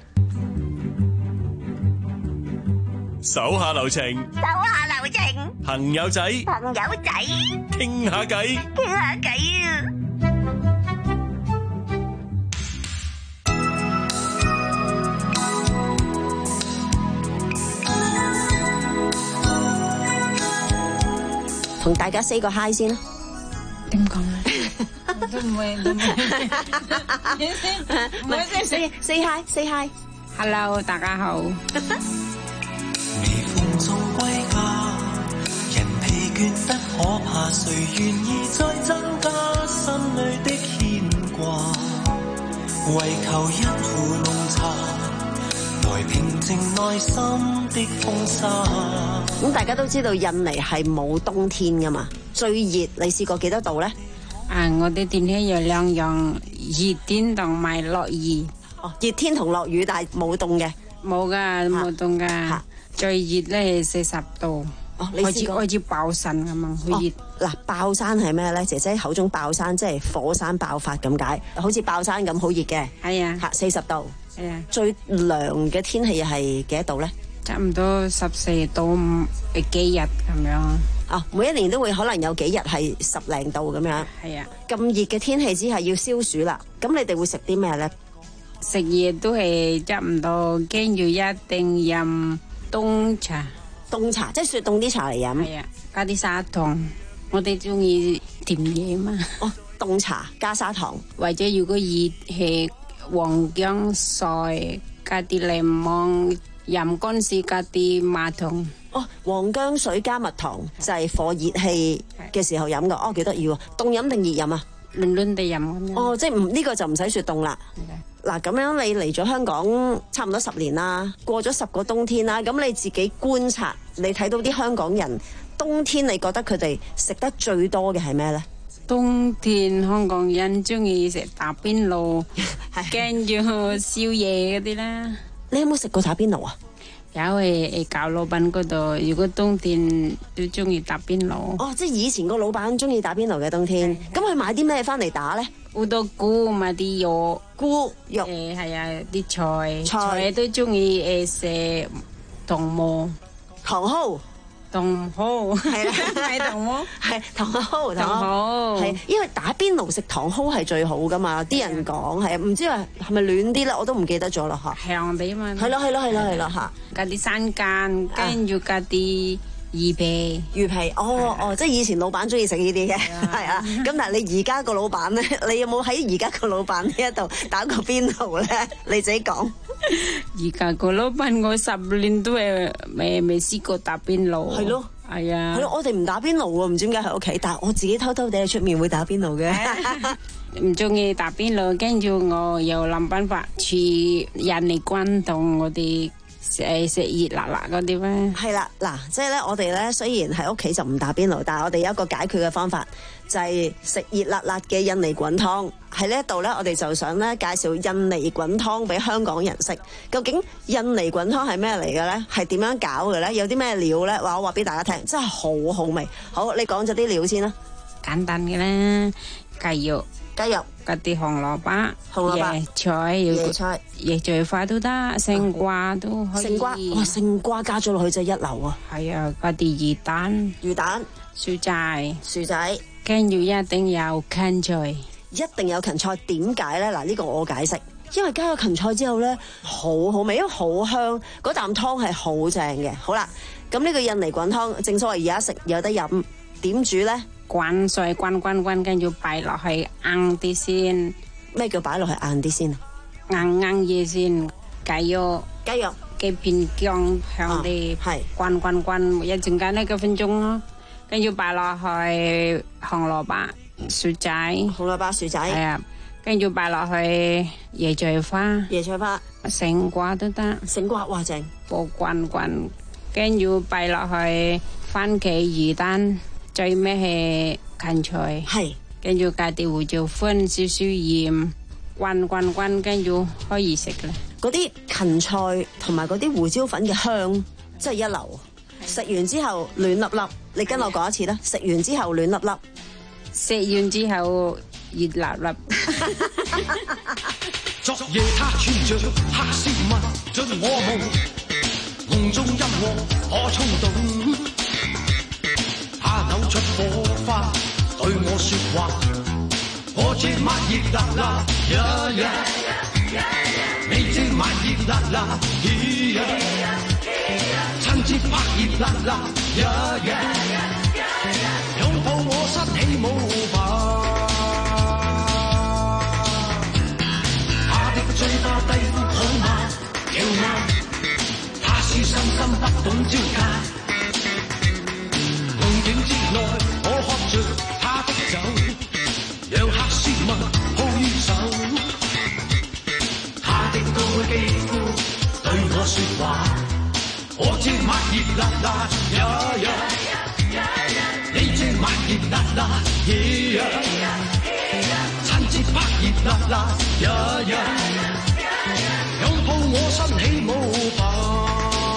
手下留情， 手下留情， 朋友仔， 朋友仔， 傾下偈， 傾下偈啊！ 同大家 say 個 hi 先啦。 點講咧？都唔會，都唔會。 唔係 say say hi say hi。 Hello， 大家好。 微風中歸家，人疲倦得可怕，誰願意再增加心裏的牽掛？為求一壺濃茶，來平靜內心的風沙。 咁大家都知道印尼係冇冬天噶嘛，最熱你試過幾多度咧？ 啊，我哋天氣有兩樣，熱天同埋落雨。 哦，熱天同落雨，但係冇凍嘅。 冇噶，冇凍噶。啊、最熱咧係四十度。 哦，你試過？ 好似爆山咁樣，好熱。 嗱、哦，爆山係咩咧？姐姐口中爆山即係火山爆發咁解，好似爆山咁好熱嘅。 係啊。嚇， 四十度。 係啊。 最涼嘅天氣係幾多度咧？ 差唔多十四度誒幾日咁樣。 哦，每一年都會可能有幾日係十零度咁樣。 係啊。 咁熱嘅天氣之下要消暑啦，咁你哋會食啲咩咧？ 食嘢都係差唔多，跟住一定飲凍茶。 凍茶即係雪凍啲茶嚟飲。 係啊，加啲砂糖。我哋中意甜嘢嘛。 哦，凍茶加砂糖。 或者如果熱係黃薑水加啲檸檬，飲嗰陣時加啲蜜糖。 哦，黃薑水加蜜糖就係火熱氣嘅時候飲噶。哦，幾得意喎！凍飲定熱飲啊？ 暖暖地飲咁樣。 哦，即係唔呢個就唔使雪凍啦。嗱，咁樣你嚟咗香港差唔多十年啦，過咗十個冬天啦，咁你自己觀察，你睇到啲香港人冬天，你覺得佢哋食得最多嘅係咩呢？ 冬天香港人中意食打邊爐，跟住宵夜嗰啲啦。 你有冇食過打邊爐啊？ 有誒誒，教老闆嗰度，如果冬天都中意打邊爐。 哦，即係以前個老闆中意打邊爐嘅冬天，咁佢買啲咩翻嚟打咧？ 好多菇，買啲肉， 菇肉誒係啊，啲菜菜都中意誒食糖蒿、 糖蒿、 糖蒿係啦，係糖蒿， 係糖蒿， 糖蒿係，因為打邊爐食糖蒿係最好噶嘛，啲人講係啊，唔知話係咪暖啲咧，我都唔記得咗啦嚇。 香啲嘛。 係咯係咯係咯係咯嚇。 加啲生薑，跟住加啲魚皮， 魚皮，哦哦，即係以前老闆中意食呢啲嘅，係啊。咁但係你而家個老闆咧，你有冇喺而家個老闆呢一度打過邊爐咧？你自己講。 而家個老闆我十年都係未未試過打邊爐。 係咯。 係啊， 係咯，我哋唔打邊爐喎，唔知點解喺屋企，但係我自己偷偷地喺出面會打邊爐嘅。 唔中意打邊爐，跟住我又諗辦法去印尼關東我哋誒食熱辣辣嗰啲咩？ 係啦，嗱，即係咧，我哋咧雖然喺屋企就唔打邊爐，但係我哋有一個解決嘅方法，就係食熱辣辣嘅印尼滾湯。喺呢一度咧，我哋就想咧介紹印尼滾湯俾香港人識。究竟印尼滾湯係咩嚟嘅咧？係點樣搞嘅咧？有啲咩料咧？話我話俾大家聽，真係好好味。好，你講咗啲料先啦。 簡單嘅啦，雞肉。 雞肉、 嗰啲紅蘿蔔、 紅蘿蔔、 椰菜、 椰菜、 椰菜花都得，青瓜都可以。 青瓜，哇！青瓜加咗落去真係一流啊！ 係啊，嗰啲魚蛋、 魚蛋、 薯仔、 薯仔， 跟住一定有芹菜， 一定有芹菜。點解咧？嗱，呢個我解釋，因為加咗芹菜之後咧，好好味，因為好香，嗰啖湯係好正嘅。好啦，咁呢個印尼滾湯，正所謂而家食有得飲，點煮咧？ 滾水滾滾滾，跟住擺落去硬啲先。 咩叫擺落去硬啲先啊？ 硬硬嘢先。雞肉， 雞肉， 幾片薑香啲，係滾滾滾一陣間呢幾分鐘咯。跟住擺落去紅蘿蔔、薯仔， 紅蘿蔔、薯仔， 係啊。跟住擺落去椰菜花， 椰菜花， 勝瓜都得， 勝瓜哇正。 煲滾滾，跟住擺落去番茄魚蛋。最尾係芹菜， 係跟住加啲胡椒粉、少少鹽，滾滾滾，跟住可以食啦。 嗰啲芹菜同埋嗰啲胡椒粉嘅香真係一流。食完之後暖粒粒，你跟我講一次啦。食完之後暖粒粒， 食完之後熱粒粒。 昨夜他穿着黑絲襪進我夢，夢中音樂可衝動。他扭出火花對我說話，我這晚熱辣辣，呀呀，你這晚熱辣辣，咿呀，親切拍熱辣辣，呀呀，擁抱我失起舞吧，他的嘴巴低呼好嗎，跳嗎，他是傷心不懂招架。夢境之內，我喝着他的酒，讓黑絲襪抱於手。他的高肌膚對我說話，我這晚熱辣辣，呀呀，你這晚熱辣辣，咿呀，親切拍熱辣辣，呀呀，擁抱我身起舞吧。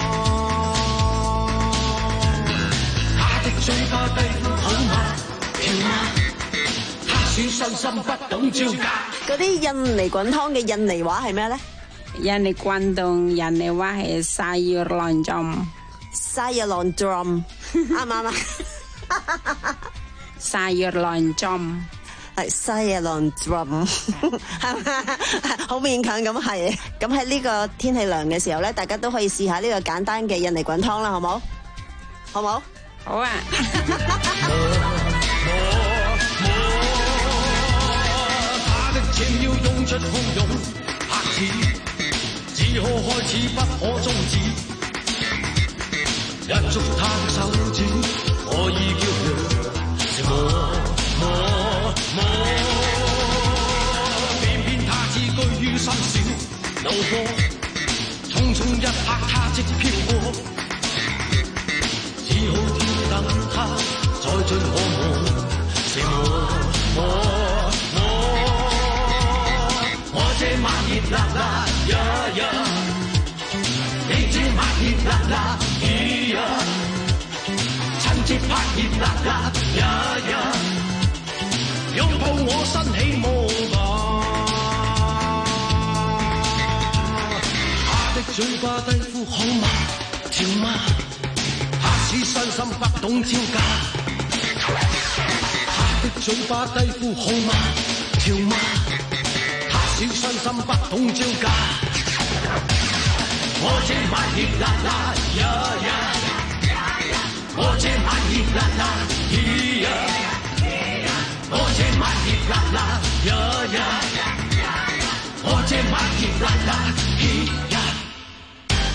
嘴巴低呼好嗎？跳嗎？他小心心不懂招架。 嗰啲印尼滾湯嘅印尼話係咩咧？ 印尼滾湯印尼話係sayur lonjong。sayur lonjong 啱唔啱啊 ？sayur lonjong 係 sayur lonjong 係嘛？好勉強咁係。咁喺呢個天氣涼嘅時候咧，大家都可以試下呢個簡單嘅印尼滾湯啦，好冇？好冇？ 好啊！ 他的情要用出洶湧拍子，只可開始不可終止。一捉他的手指，我已叫佢是我我我，偏偏他只居於深小怒火，匆匆一拍他即飄過。只好等他再進我夢，是我我我，我這晚熱辣辣，呀呀，你這晚熱辣辣，咿呀，親切拍熱辣辣，呀呀，擁抱我身起舞吧，他的嘴巴低呼好嗎，跳嗎？只傷心不懂招架，他的嘴巴低呼好嗎？跳嗎？他小傷心不懂招架，我這晚熱辣辣，呀呀，我這晚熱辣辣，咿呀，我這晚熱辣辣，呀呀，我這晚熱辣辣，咿呀。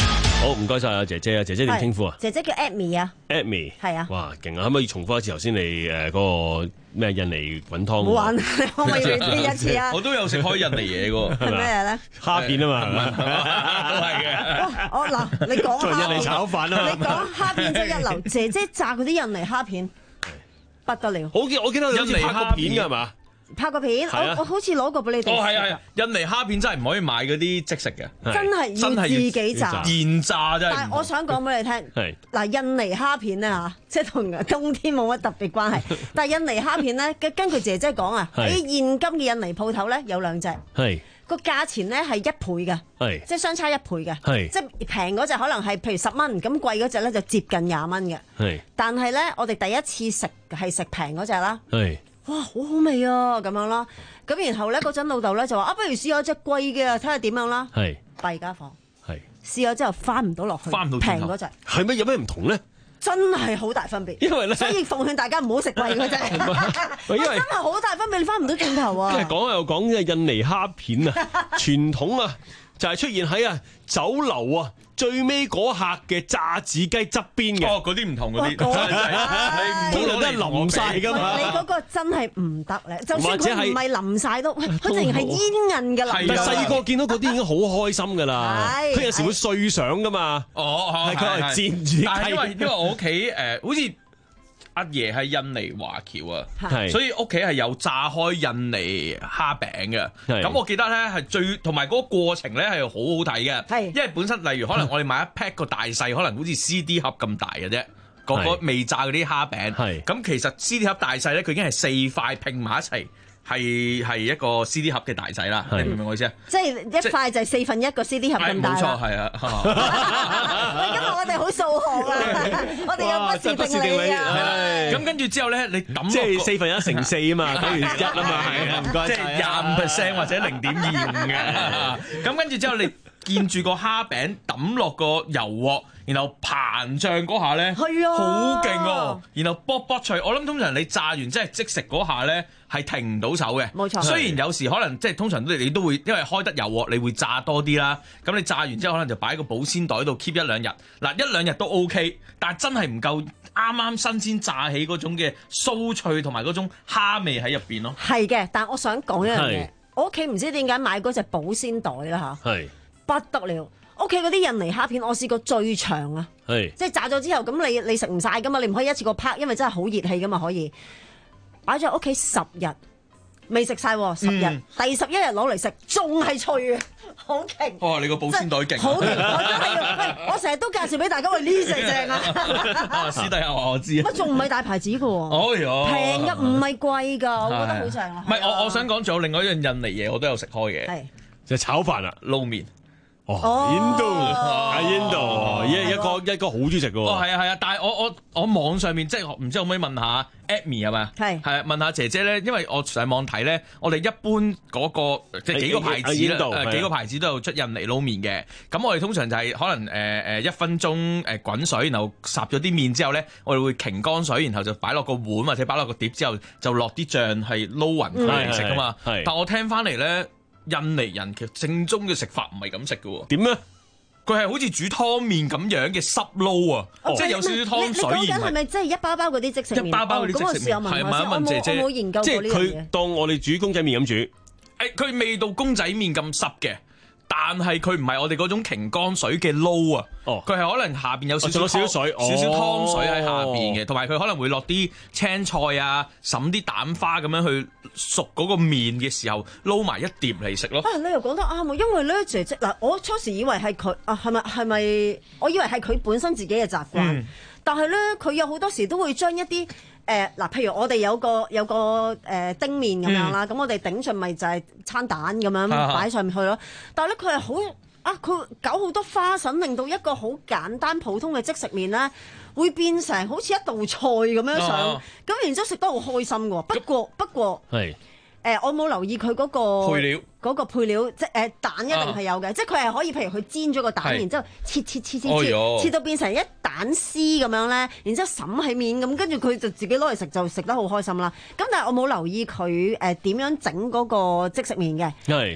好，唔該晒啊姐姐啊，姐姐點稱呼啊？ 姐姐叫 Amy 啊 ，Amy 係啊。 哇，勁啊！可唔可以重複一次頭先你誒嗰個咩印尼滾湯？ 冇玩，你可唔可以試一次啊？ 我都有食開印尼嘢㗎， 係咩咧？ 蝦片啊嘛， 都係嘅。 哦嗱，你講做印尼炒飯啊！ 你講蝦片真係一流，姐姐炸嗰啲印尼蝦片不得了。 好記，我記得印尼蝦片㗎係嘛？ 拍個片，我我好似攞過俾你哋。 哦，係啊係啊，印尼蝦片真係唔可以買嗰啲即食嘅， 真係要自己炸， 現炸真係。 但係我想講俾你聽，嗱印尼蝦片咧嚇，即係同冬天冇乜特別關係。但係印尼蝦片咧，根據姐姐講啊，喺現今嘅印尼鋪頭咧有兩隻，個價錢咧係一倍嘅，即係相差一倍嘅，即係平嗰隻可能係譬如十蚊，咁貴嗰隻咧就接近廿蚊嘅。但係咧，我哋第一次食係食平嗰隻啦。哇，好好味啊！咁樣啦，咁然後咧嗰陣老豆咧就話啊，不如試下隻貴嘅，睇下點樣啦。係弊家伙，係試咗之後翻唔到落去，翻唔到平嗰隻。 係咩？有咩唔同咧？ 真係好大分別。 因為咧， 所以奉勸大家唔好食貴嗰隻。因為真係好大分別，你翻唔到轉頭啊！ 即係講又講，即係印尼蝦片啊，傳統啊，就係出現喺啊酒樓啊。最尾嗰客嘅炸子雞側邊嘅， 哦，嗰啲唔同嗰啲， 通常都係淋晒噶嘛。 你嗰個真係唔得咧，就算佢唔係淋晒都，佢淨係煙韌嘅淋。 但細個見到嗰啲已經好開心噶啦，佢有時會碎相噶嘛。 哦， 係佢係煎煮雞。 但係因為因為我屋企誒，好似阿爺係印尼華僑啊，所以屋企係有炸開印尼蝦餅嘅。咁我記得咧係最同埋嗰個過程咧係好好睇嘅，因為本身例如可能我哋買一 pack 個大細可能好似 C D 盒咁大嘅啫，個個未炸嗰啲蝦餅。咁其實 C D 盒大細咧，佢已經係四塊拼埋一齊。係係一個 C D 盒嘅大細啦，你明唔明我意思啊？ 即係一塊就係四分一個 C D 盒咁大。 冇錯，係啊。 喂，今日我哋好數學啊，我哋有不是定理啊。 咁跟住之後咧，你抌即係四分一乘四啊嘛，等於一啊嘛，係啊，唔該。 即係廿五 percent 或者零點二五嘅。咁跟住之後，你見住個蝦餅抌落個油鑊。然後膨脹嗰下咧，係啊，好勁哦！然後卜卜脆，我諗通常你炸完即係即食嗰下咧，係停唔到手嘅。冇錯。雖然有時可能即係通常都你都會因為開得油鑊，你會炸多啲啦。咁你炸完之後可能就擺喺個保鮮袋度 keep 一兩日。嗱一兩日都 OK，但係真係唔夠啱啱新鮮炸起嗰種嘅酥脆同埋嗰種蝦味喺入邊咯。 係嘅，但係我想講一樣嘢，我屋企唔知點解買嗰隻保鮮袋啦嚇，係不得了。屋企嗰啲印尼蝦片，我試過最長啊，即係炸咗之後，咁你你食唔晒噶嘛，你唔可以一次過拍，因為真係好熱氣噶嘛，可以擺咗喺屋企十日，未食晒十日，嗯、第十一日攞嚟食，仲係脆嘅，好勁！ 哇，你個保鮮袋勁， 好勁！我真係，喂，我成日都介紹俾大家，喂，呢隻正啊！ 啊，師弟話我知啊， 乜仲唔係大牌子嘅喎？平嘅，唔係貴㗎，我覺得好正啊！ 唔係，我我想講仲有另外一樣印尼嘢，我都有食開嘅，係就炒飯啊， 撈麵。 哦，印度啊，印度，一一個一個好中意食嘅喎。 哦，係啊，係啊，但係我我我網上面即係唔知可唔可以問下 Amy 係咪？係係啊，問下姐姐咧，因為我上網睇咧，我哋一般嗰個即係幾個牌子啦，誒幾個牌子都有出印尼撈麵嘅。咁我哋通常就係可能誒誒一分鐘誒滾水，然後霎咗啲麵之後咧，我哋會擎乾水，然後就擺落個碗或者擺落個碟之後，就落啲醬係撈勻佢嚟食㗎嘛。但我聽翻嚟咧。印尼人其實正宗嘅食法唔係咁食嘅喎。點咧？佢係好似煮湯麵咁樣嘅濕撈啊，哦、即係有少少湯水。你講緊係咪即係一包包嗰啲即食麵？一包包嗰啲即食麵。係問一問姐姐。 我冇研究過呢樣嘢。 即係佢當我哋煮公仔麵咁煮。誒， 佢未到公仔麵咁濕嘅。但係佢唔係我哋嗰種擎乾水嘅撈啊，佢係、哦、可能下邊有少少少水，少少湯水喺下邊嘅，同埋佢可能會落啲青菜啊，揼啲蛋花咁樣去熟嗰個麵嘅時候撈埋一碟嚟食咯。 啊，你又講得啱啊，因為咧姐姐嗱，我初時以為係佢啊，係咪係咪？我以為係佢本身自己嘅習慣，嗯、但係咧佢有好多時都會將一啲。誒嗱，譬如我哋有個有個誒丁麵咁樣啦，咁、嗯、我哋頂盡咪就係餐蛋咁樣擺上面去咯。但係咧佢係好啊，佢搞好多花臣，令到一個好簡單普通嘅即食麵咧，會變成好似一道菜咁樣上，咁、啊、然之後食得好開心嘅。不過不過係。誒、呃，我冇留意佢嗰、那個配料，嗰個配料，即係誒、呃、蛋一定係有嘅，啊、即係佢係可以，譬如佢煎咗個蛋，是然之後切切切切切，哎、呦切到變成一蛋絲咁樣咧，然之後滲喺面咁，跟住佢就自己攞嚟食，就食得好開心啦。咁但係我冇留意佢誒點樣整嗰個即食麵嘅。係。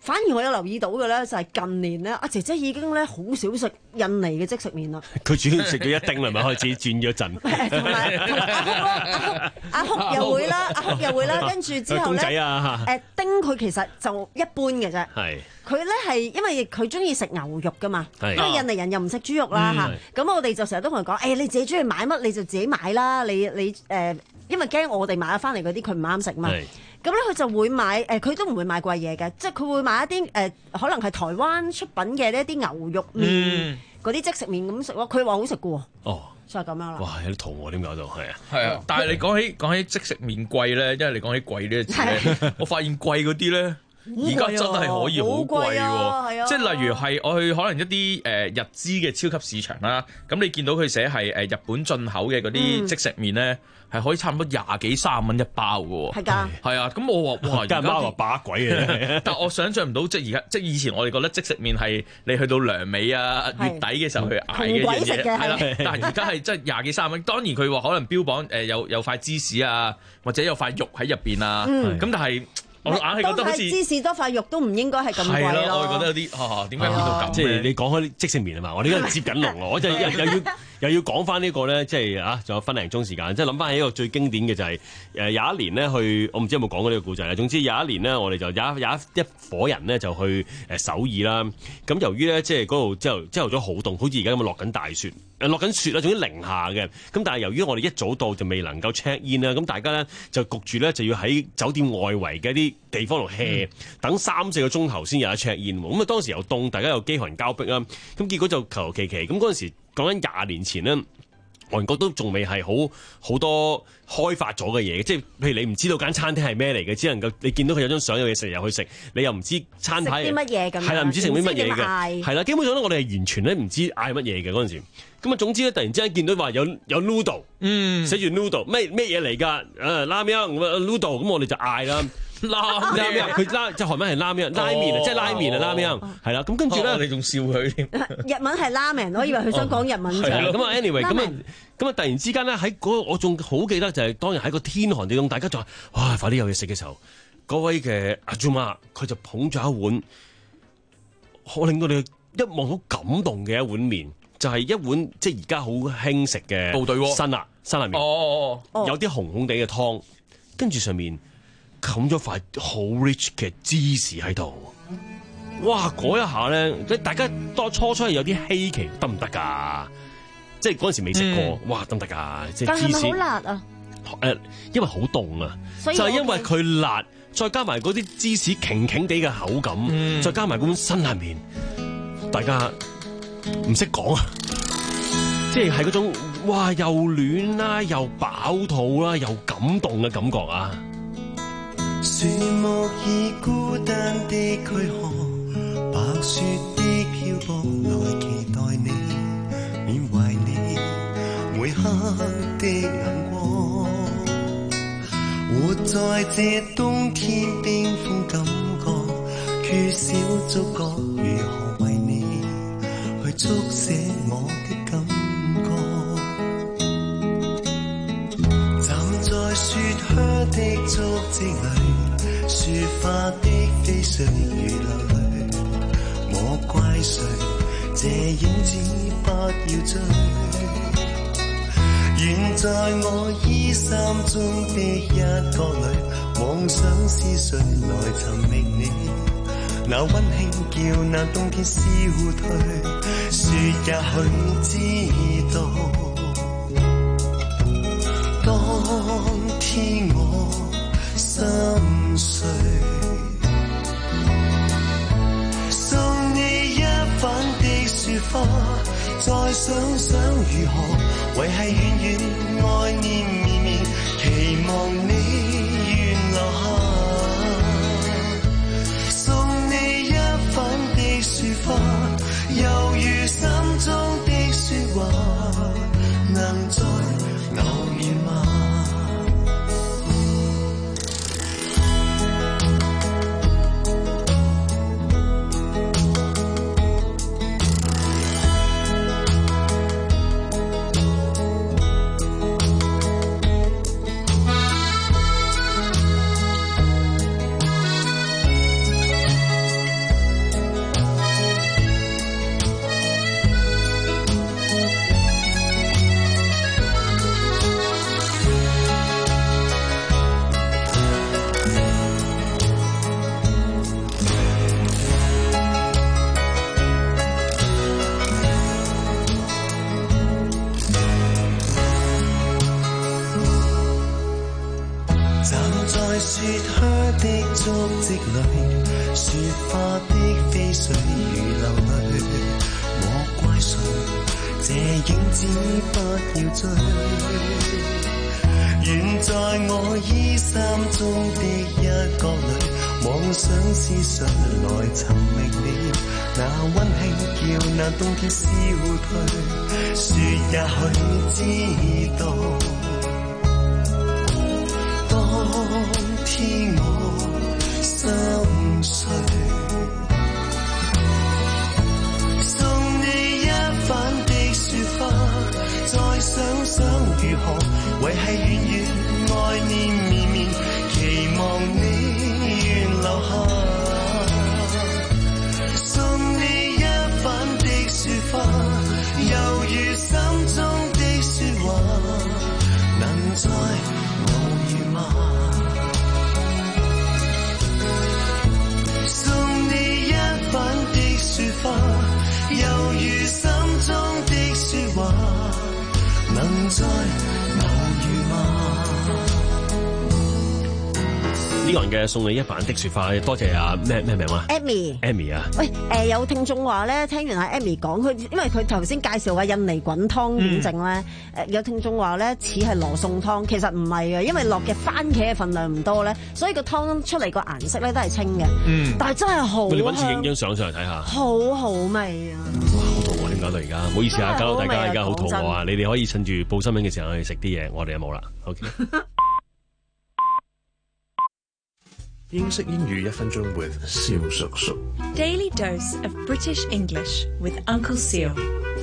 反而我有留意到嘅咧，就係近年咧，阿姐姐已經咧好少食印尼嘅即食麵啦。佢主要食咗一丁係咪開始轉咗陣？ 同埋同埋阿哭咯，阿哭阿哭又會啦，阿哭又會啦，跟住之後咧，誒、啊、丁佢其實就一般嘅啫。係佢咧係因為佢中意食牛肉噶嘛，因為印尼人又唔食豬肉啦嚇。咁、嗯、我哋就成日都同佢講，誒、欸、你自己中意買乜你就自己買啦。你你誒、呃，因為驚我哋買咗翻嚟嗰啲佢唔啱食嘛。咁咧佢就會買誒，佢、呃、都唔會買貴嘢嘅，即係佢會買一啲誒、呃，可能係台灣出品嘅呢一啲牛肉麵嗰啲、嗯、即食麵咁食咯。佢話好食嘅喎。哦，就係咁樣啦。哇，有啲肚餓點搞到係啊？係啊，但係你講起講起即食麵貴咧，因為你講起貴呢一字咧，我發現貴嗰啲咧。而家真係可以好貴喎，啊、即係例如係我去可能一啲誒、呃、日資嘅超級市場啦，咁你見到佢寫係誒日本進口嘅嗰啲即食麵咧，係、嗯、可以差唔多廿幾三十蚊一包嘅喎。係㗎，係啊，咁我話哇，而家話把鬼嘅，但我想象唔到，即係而家即係以前我哋覺得即食麵係你去到糧尾啊月底嘅時候去嗌嘅嘢嘢，係啦，但係而家係真係廿幾三十蚊。當然佢話可能標榜誒有有塊芝士啊，或者有塊肉喺入邊啊，咁、嗯、但係。我硬係覺得好似芝士多塊肉都唔應該係咁貴咯。係咯，我係覺得有啲嚇點解變到咁？即係你講開即食麵啊嘛，我呢個接緊龍我就又又要又要講翻呢個咧，即係啊，仲有分零鐘時間，即係諗翻起一個最經典嘅就係誒有一年咧去，我唔知有冇講過呢個故仔啦。總之有一年咧，我哋就有一有一一夥人咧就去誒首爾啦。咁由於咧即係嗰度朝頭朝頭早好凍，好似而家咁樣落緊大雪。落緊雪啦，總之零下嘅。咁但係由於我哋一早到就未能夠 check in 啦，咁大家咧就焗住咧就要喺酒店外圍嘅一啲地方度 hea，、嗯、等三四個鐘頭先有得 check in。咁啊當時又凍，大家又飢寒交迫啦。咁結果就求求其其。咁嗰陣時講緊廿年前咧，韓國都仲未係好好多開發咗嘅嘢，即係譬如你唔知道間餐廳係咩嚟嘅，只能夠你見到佢有張相有嘢食入去食，你又唔知餐牌食啲乜嘢咁。係啦，唔知食啲乜嘢嘅。係啦，基本上咧我哋係完全咧唔知嗌乜嘢嘅嗰陣時。咁啊，總之咧，突然之間見到話有有 noodle， 嗯，寫住 noodle， 咩咩嘢嚟㗎？誒拉麵 noodle， 咁我哋就嗌啦，拉麵，佢拉即係韓文係拉麵，拉麵啊，即係拉麵啊，拉麵，係啦。咁跟住咧，你仲笑佢添？日文係拉麵，我以為佢想講日文啫。咁啊，anyway，咁啊，咁啊，突然之間咧，喺嗰我仲好記得就係當日喺個天寒地凍，大家就話：哇，快啲有嘢食嘅時候，嗰位嘅阿祖媽佢就捧咗一碗，我令到你一望好感動嘅一碗麵。就係、是、一碗即係而家好興食嘅部隊鍋辛辣辛辣麵，哦哦、有啲紅紅地嘅湯，跟住上面冚咗塊好 rich 嘅芝士喺度。哇！嗰一下咧，大家當初初係有啲稀奇，得唔得㗎？即係嗰陣時未食過，嗯、哇得唔得㗎？即係芝士。但係咪好辣啊？誒，因為好凍啊，就係因為佢辣，再加埋嗰啲芝士瓊瓊地嘅口感，嗯、再加埋嗰碗辛辣麵，大家。唔識講啊！即係係嗰種哇，又暖啦，又飽肚啦，又感動嘅感覺啊！樹木已孤單的軀殼，白雪的漂泊，來期待你，緬懷你每刻的眼光，活在這冬天冰封感覺，缺少觸覺，如何為你？去觸寫我的感覺，站在雪靴的足跡裏，雪花的飛絮如流淚，莫怪誰，這影子不要追，願在我衣衫中的一角裏，妄想思緒來尋覓你。那溫馨叫那冬天消退，雪也許知道，當天我心碎，送你一瓣的雪花，再想想如何維繫遠遠愛念綿綿，期望你願留下。雪花猶如心中的說話，能再偶面嗎？ 足跡裏，雪花的飛水如流淚，莫怪誰，這影子不要追。願在我衣衫中的一角裏，妄想思想來尋覓你，那溫馨叫那冬天消退。說也許知道，當天我心碎，送你一瓣的雪花，再想想如何維繫遠遠愛念綿綿，期望你願留下。送你一瓣的雪花，猶如心中的説話，能在偶遇嗎？送你一瓣的雪花，猶如心中的説話，能在偶遇嗎？ 呢個人嘅送你一瓣的雪花，多謝啊咩咩名啊 Amy。Amy 啊， 喂，誒、呃、有聽眾話咧，聽完阿 Amy 講，佢因為佢頭先介紹嘅印尼滾湯點整咧，誒、嗯、有聽眾話咧似係羅宋湯，其實唔係嘅，因為落嘅番茄嘅份量唔多咧，所以個湯出嚟個顏色咧都係清嘅。嗯，但係真係好香。你揾次影張相上嚟睇下，好好味啊！ 哇，好肚餓，點搞到而家？唔好意思啊，搞到大家而家好肚餓啊！你哋可以趁住報新聞嘅時候去食啲嘢，我哋就冇啦。OK。 英式英語一分鐘 with 蕭叔叔。 Daily dose of British English with Uncle Seal。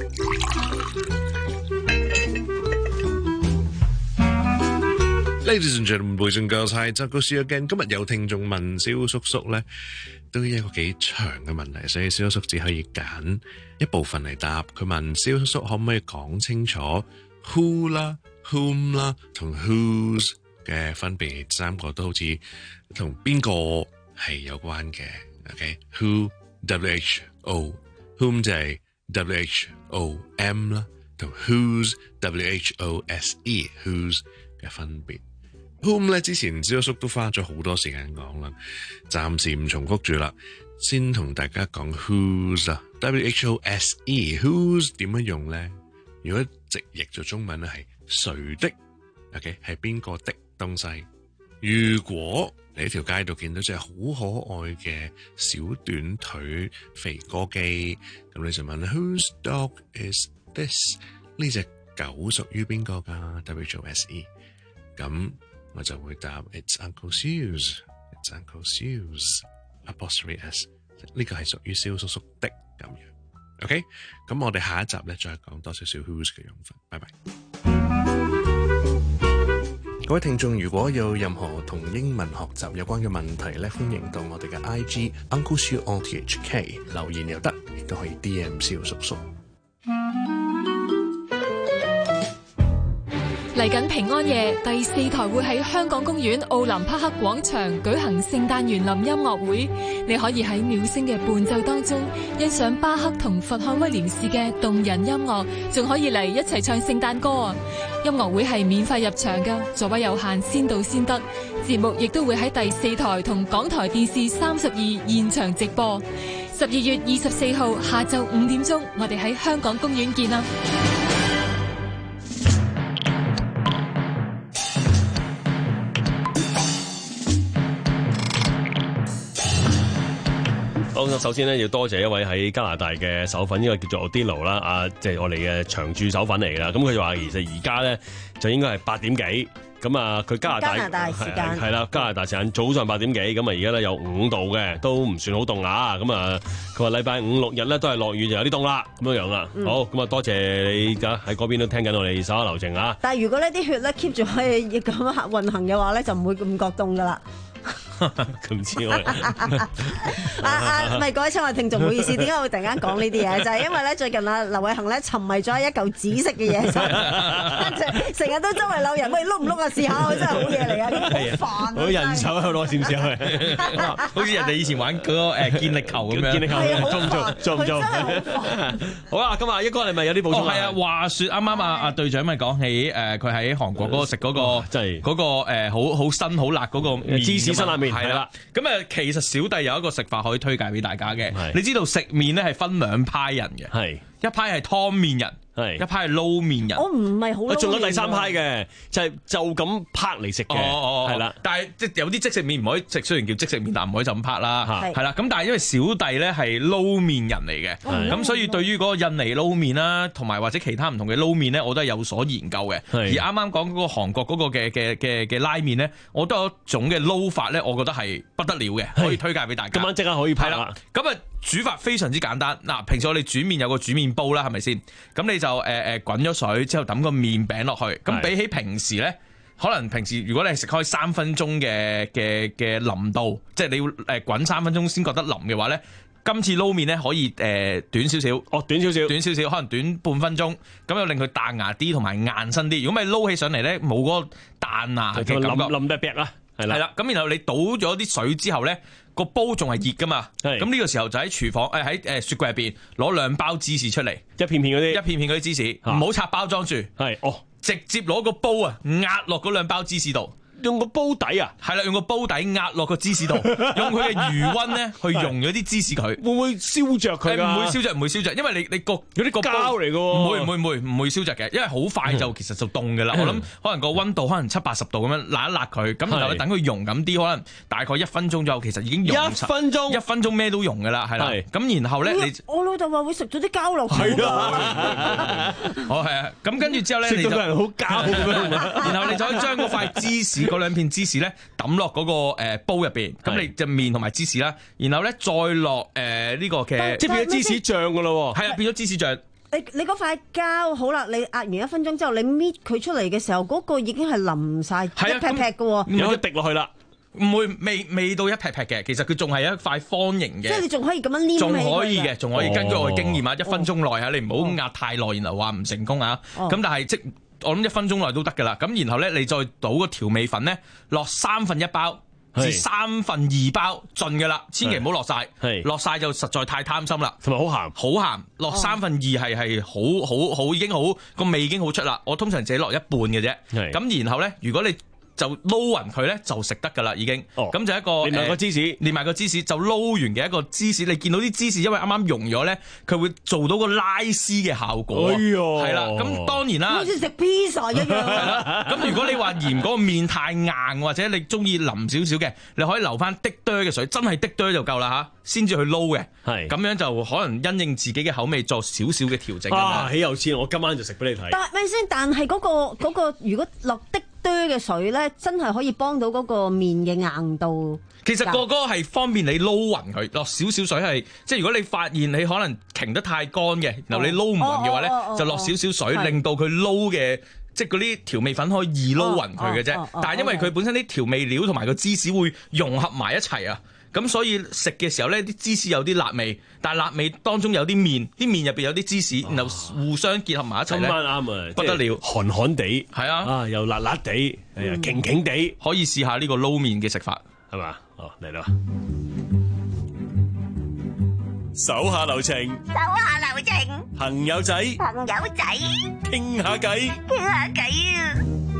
Ladies and gentlemen, boys and girls, hi, it's Uncle Seal again。今日有聽眾問蕭叔叔咧，都一個幾長嘅問題，所以蕭叔叔只可以揀一部分嚟答。佢問蕭叔叔可唔可以講清楚 who 啦、whom 啦同 whose嘅分別，三個都好似同邊個係有關嘅。OK，who W H O，whom 就係 W H O M 啦，同 whose W H O S E，whose 嘅分別。whom 咧之前蕭叔都花咗好多時間講啦，暫時唔重複住啦，先同大家講 whose 啊 ，W H O S E，whose 點樣用咧？如果直譯做中文咧係誰的 ，OK 係邊個的東西。如果你喺條街度見到隻好可愛嘅小短腿肥哥基，咁你就問 Whose dog is this？ 呢隻狗屬於邊個㗎 ？W H O S E， 咁我就會答 It's Uncle Seals，It's Uncle Seals，apostrophe S， 呢個係屬於蕭叔叔的咁樣。OK， 咁我哋下一集咧再講多少少 Whose 嘅用法。拜拜。各位聽眾，如果有任何同英文學習有關嘅問題咧，歡迎到我哋嘅 I G Uncle Seal on T H K 留言又得，亦都可以 D M 蕭叔叔。 嚟緊平安夜，第四台會喺香港公園奧林匹克廣場舉行聖誕園林音樂會，你可以喺妙聲嘅伴奏當中欣賞巴克同佛漢威廉士嘅動人音樂，仲可以嚟一齊唱聖誕歌啊！音樂會係免費入場㗎，座位有限，先到先得。節目亦都會喺第四台同港台電視三十二現場直播。十二月二十四號下晝五點鐘，我哋喺香港公園見啦！ 首先咧要多謝一位喺加拿大嘅手粉，呢個叫做 Odilo 啦，啊，即係我哋嘅長駐手粉嚟㗎啦。咁佢就話其實而家咧就應該係八點幾，咁啊佢加拿大加拿大時間係啦，加拿大時間早上八點幾，咁啊而家咧有五度嘅，都唔算好凍啊。咁啊佢話禮拜五六日咧都係落雨就有啲凍啦，咁樣樣啦。嗯、好，咁啊多謝你而家喺嗰邊都聽緊我哋手下留情啊。 但係如果呢啲血咧 keep 住可以咁運行嘅話咧，就唔會咁覺凍㗎啦。 咁知我啊啊！唔係各位親愛聽眾，唔好意思，點解會突然間講呢啲嘢？就係因為咧最近啊，劉偉恒咧沉迷咗喺一嚿紫色嘅嘢，成日都周圍扭人，喂碌唔碌啊？試下，真係好嘢嚟啊！咁好煩啊！ 好人手喺度攞閃閃去， 好似人哋以前玩嗰個誒健力球咁樣，健力球做唔做？做唔做？好啊！今日一哥你咪有啲補充？係啊！話説啱啱啊啊隊長咪講起誒，佢喺韓國嗰個食嗰個即係嗰個誒好好辛好辣嗰個芝士刺身拉麵係啦。咁啊，其實小弟有一個食法可以推介俾大家嘅。你知道食麵咧係分兩派人嘅，係一派係湯麵人。係一派係撈麵人， 我唔係好。 仲有第三派嘅，就係就咁拍嚟食嘅，係啦。 但係即係有啲即食麵唔可以食，雖然叫即食麵，但唔可以就咁拍啦。係啦，咁但係因為小弟咧係撈麵人嚟嘅，咁所以對於嗰個印尼撈麵啦，同埋或者其他唔同嘅撈麵咧，我都係有所研究嘅。而啱啱講嗰個韓國嗰個嘅嘅嘅嘅拉麵咧，我都有一種嘅撈法咧，我覺得係不得了嘅，可以推介俾大家。 今晚即刻可以拍啦。 咁啊，煮法非常之簡單。嗱，平時我哋煮麵有個煮麵煲啦，係咪先？咁你就誒誒滾咗水之後抌個麵餅落去。咁比起平時咧，可能平時如果你係食開三分鐘嘅嘅嘅腍度，即係你要誒滾三分鐘先覺得腍嘅話咧，今次撈麵咧可以誒短少少。 哦，短少少， 短少少，可能短半分鐘，咁又令佢彈牙啲同埋硬身啲。如果咪撈起上嚟咧，冇嗰個彈牙嘅感覺， 腍得劈啦，係啦。 係啦，咁然後你倒咗啲水之後咧，個煲仲係熱噶嘛，咁呢個時候就喺廚房誒喺誒雪櫃入邊攞兩包芝士出嚟， 一片片嗰啲， 一片片嗰啲芝士，唔好拆包裝住， 係哦， 直接攞個煲啊壓落嗰兩包芝士度。 用個煲底啊， 係啦，用個煲底壓落個芝士度，用佢嘅餘溫咧去溶咗啲芝士佢， 會唔會燒着佢㗎？ 唔會燒着，唔會燒着，因為你你個有啲個膠嚟㗎喎， 唔會唔會唔會唔會燒着嘅，因為好快就其實就凍㗎啦。我諗可能個溫度可能七八十度咁樣辣一辣佢，咁然後等佢溶咁啲，可能大概一分鐘左右，其實已經溶一分鐘， 一分鐘咩都溶㗎啦，係啦。咁然後咧，你我老豆話會食咗啲膠落去。 係啊， 哦係啊，咁跟住之後咧， 你就個人好膠咁樣， 然後你就可以將嗰塊芝士嗰兩片芝士咧。抌落嗰個誒煲入邊，咁你隻麵同埋芝士啦，然後咧再落誒呢個嘅， 即係變咗芝士醬噶咯喎， 係啊，變咗芝士醬。 你你嗰塊膠好啦，你壓完一分鐘之後，你搣佢出嚟嘅時候，嗰個已經係淋晒一劈劈嘅喎， 有啲滴落去啦。 唔會未未到一劈劈嘅，其實佢仲係一塊方形嘅， 即係你仲可以咁樣黏起佢。 仲可以嘅，仲可以根據我嘅經驗啊，一分鐘內啊，你唔好壓太耐，然後話唔成功啊。咁但係即我諗一分鐘內都得㗎啦，咁然後咧你再倒個調味粉咧，落三分一包至三分二包盡㗎啦，千祈唔好落晒，落晒就實在太貪心啦， 同埋好鹹， 好鹹，落三分二係係好好好已經好個味已經好出啦，我通常自己落一半嘅啫，咁然後咧如果你就撈勻佢咧，就食得噶啦，已經。哦，咁就一個連埋個芝士， 連埋個芝士就撈完嘅一個芝士。你見到啲芝士，因為啱啱溶咗咧，佢會做到個拉絲嘅效果。 哎喲， 係啦，咁當然啦， 好似食披薩一樣。 係啦，咁如果你話嫌嗰個麵太硬，或者你中意淋少少嘅，你可以留翻滴多嘅水，真係滴多就夠啦嚇，先至去撈嘅。係，咁樣就可能因應自己嘅口味作少少嘅調整。 啊，豈有此理！我今晚就食俾你睇。 但係咪先？但係嗰個嗰個，如果落滴多嘅水咧，真係可以幫到嗰個麵嘅硬度。 其實個個係方便你撈勻佢，落少少水係，即係如果你發現你可能擎得太乾嘅，然後你撈唔勻嘅話咧，就落少少水，令到佢撈嘅即係嗰啲調味粉可以易撈勻佢嘅啫。但係因為佢本身啲調味料同埋個芝士會融合埋一齊啊。咁所以食嘅時候咧，啲芝士有啲辣味，但係辣味當中有啲麵，啲麵入邊有啲芝士，然後互相結合埋一齊咧， 今晚啱啊， 不得了， 寒寒地， 係啊， 啊又辣辣地，係啊，勁勁地， 可以試下呢個撈麵嘅食法， 係嘛？哦，嚟啦，手下留情， 手下留情， 朋友仔， 朋友仔， 傾下偈， 傾下偈啊！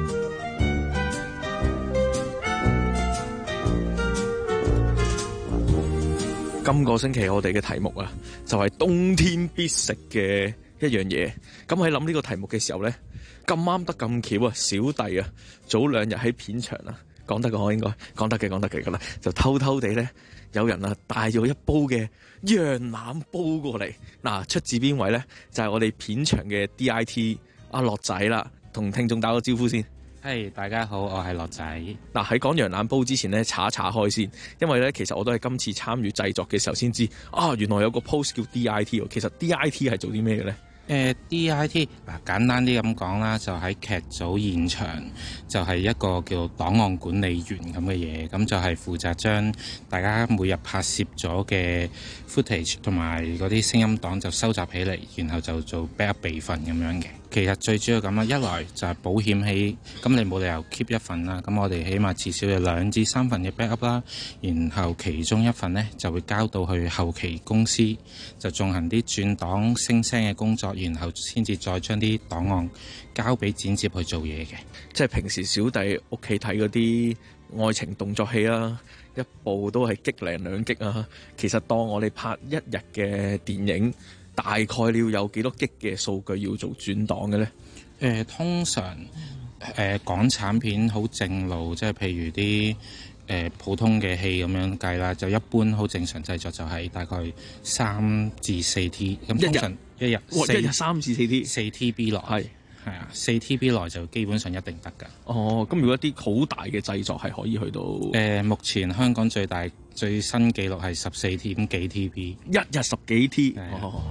今個星期我哋嘅題目啊，就係冬天必食嘅一樣嘢。咁喺諗呢個題目嘅時候呢，咁啱得咁巧啊，小弟啊，早兩日喺片場啊，講得嘅我應該講得嘅講得嘅咁啦，就偷偷地呢，有人啊帶咗一煲嘅羊腩煲過嚟。嗱，出自邊位呢？就係、是、我哋片場嘅 D I T 阿樂仔啦，同聽眾打個招呼先。 係，hey, 大家好，我係樂仔。 嗱，喺講羊腩煲之前咧，查一查開先，因為咧其實我都係今次參與製作嘅時候先知，啊原來有個 post 叫 D I T 喎。其實 D I T 係做啲咩嘅咧？ 誒、呃、D I T 嗱，簡單啲咁講啦，就喺劇組現場就係一個叫檔案管理員咁嘅嘢，咁就係負責將大家每日拍攝咗嘅 footage 同埋嗰啲聲音檔就收集起嚟，然後就做 backup 備份咁樣嘅。其實最主要咁啦，一來就係保險起，咁你冇理由 keep 一份啦，咁我哋起碼至少有兩至三份嘅 backup 啦，然後其中一份呢就會交到去後期公司，就進行啲轉檔聲聲嘅工作，然後先至再將啲檔案交俾剪接去做嘢嘅。 即係平時小弟屋企睇嗰啲愛情動作戲啦，一部都係激零兩擊啊。其實當我哋拍一日嘅電影，大概你要有幾多擊嘅數據要做轉檔嘅咧？誒、 呃，通常誒、呃、港產片好正路，即係譬如啲誒、呃、普通嘅戲咁樣計啦，就一般好正常製作就係大概三至四 T。咁通常一日一日三至四 T， 四 T B 落係係啊，四 T B 內就基本上一定得㗎。 哦，咁如果啲好大嘅製作係可以去到誒、 呃，目前香港最大最新紀錄係十四 T 咁幾 T B， 一日十幾 T。哦。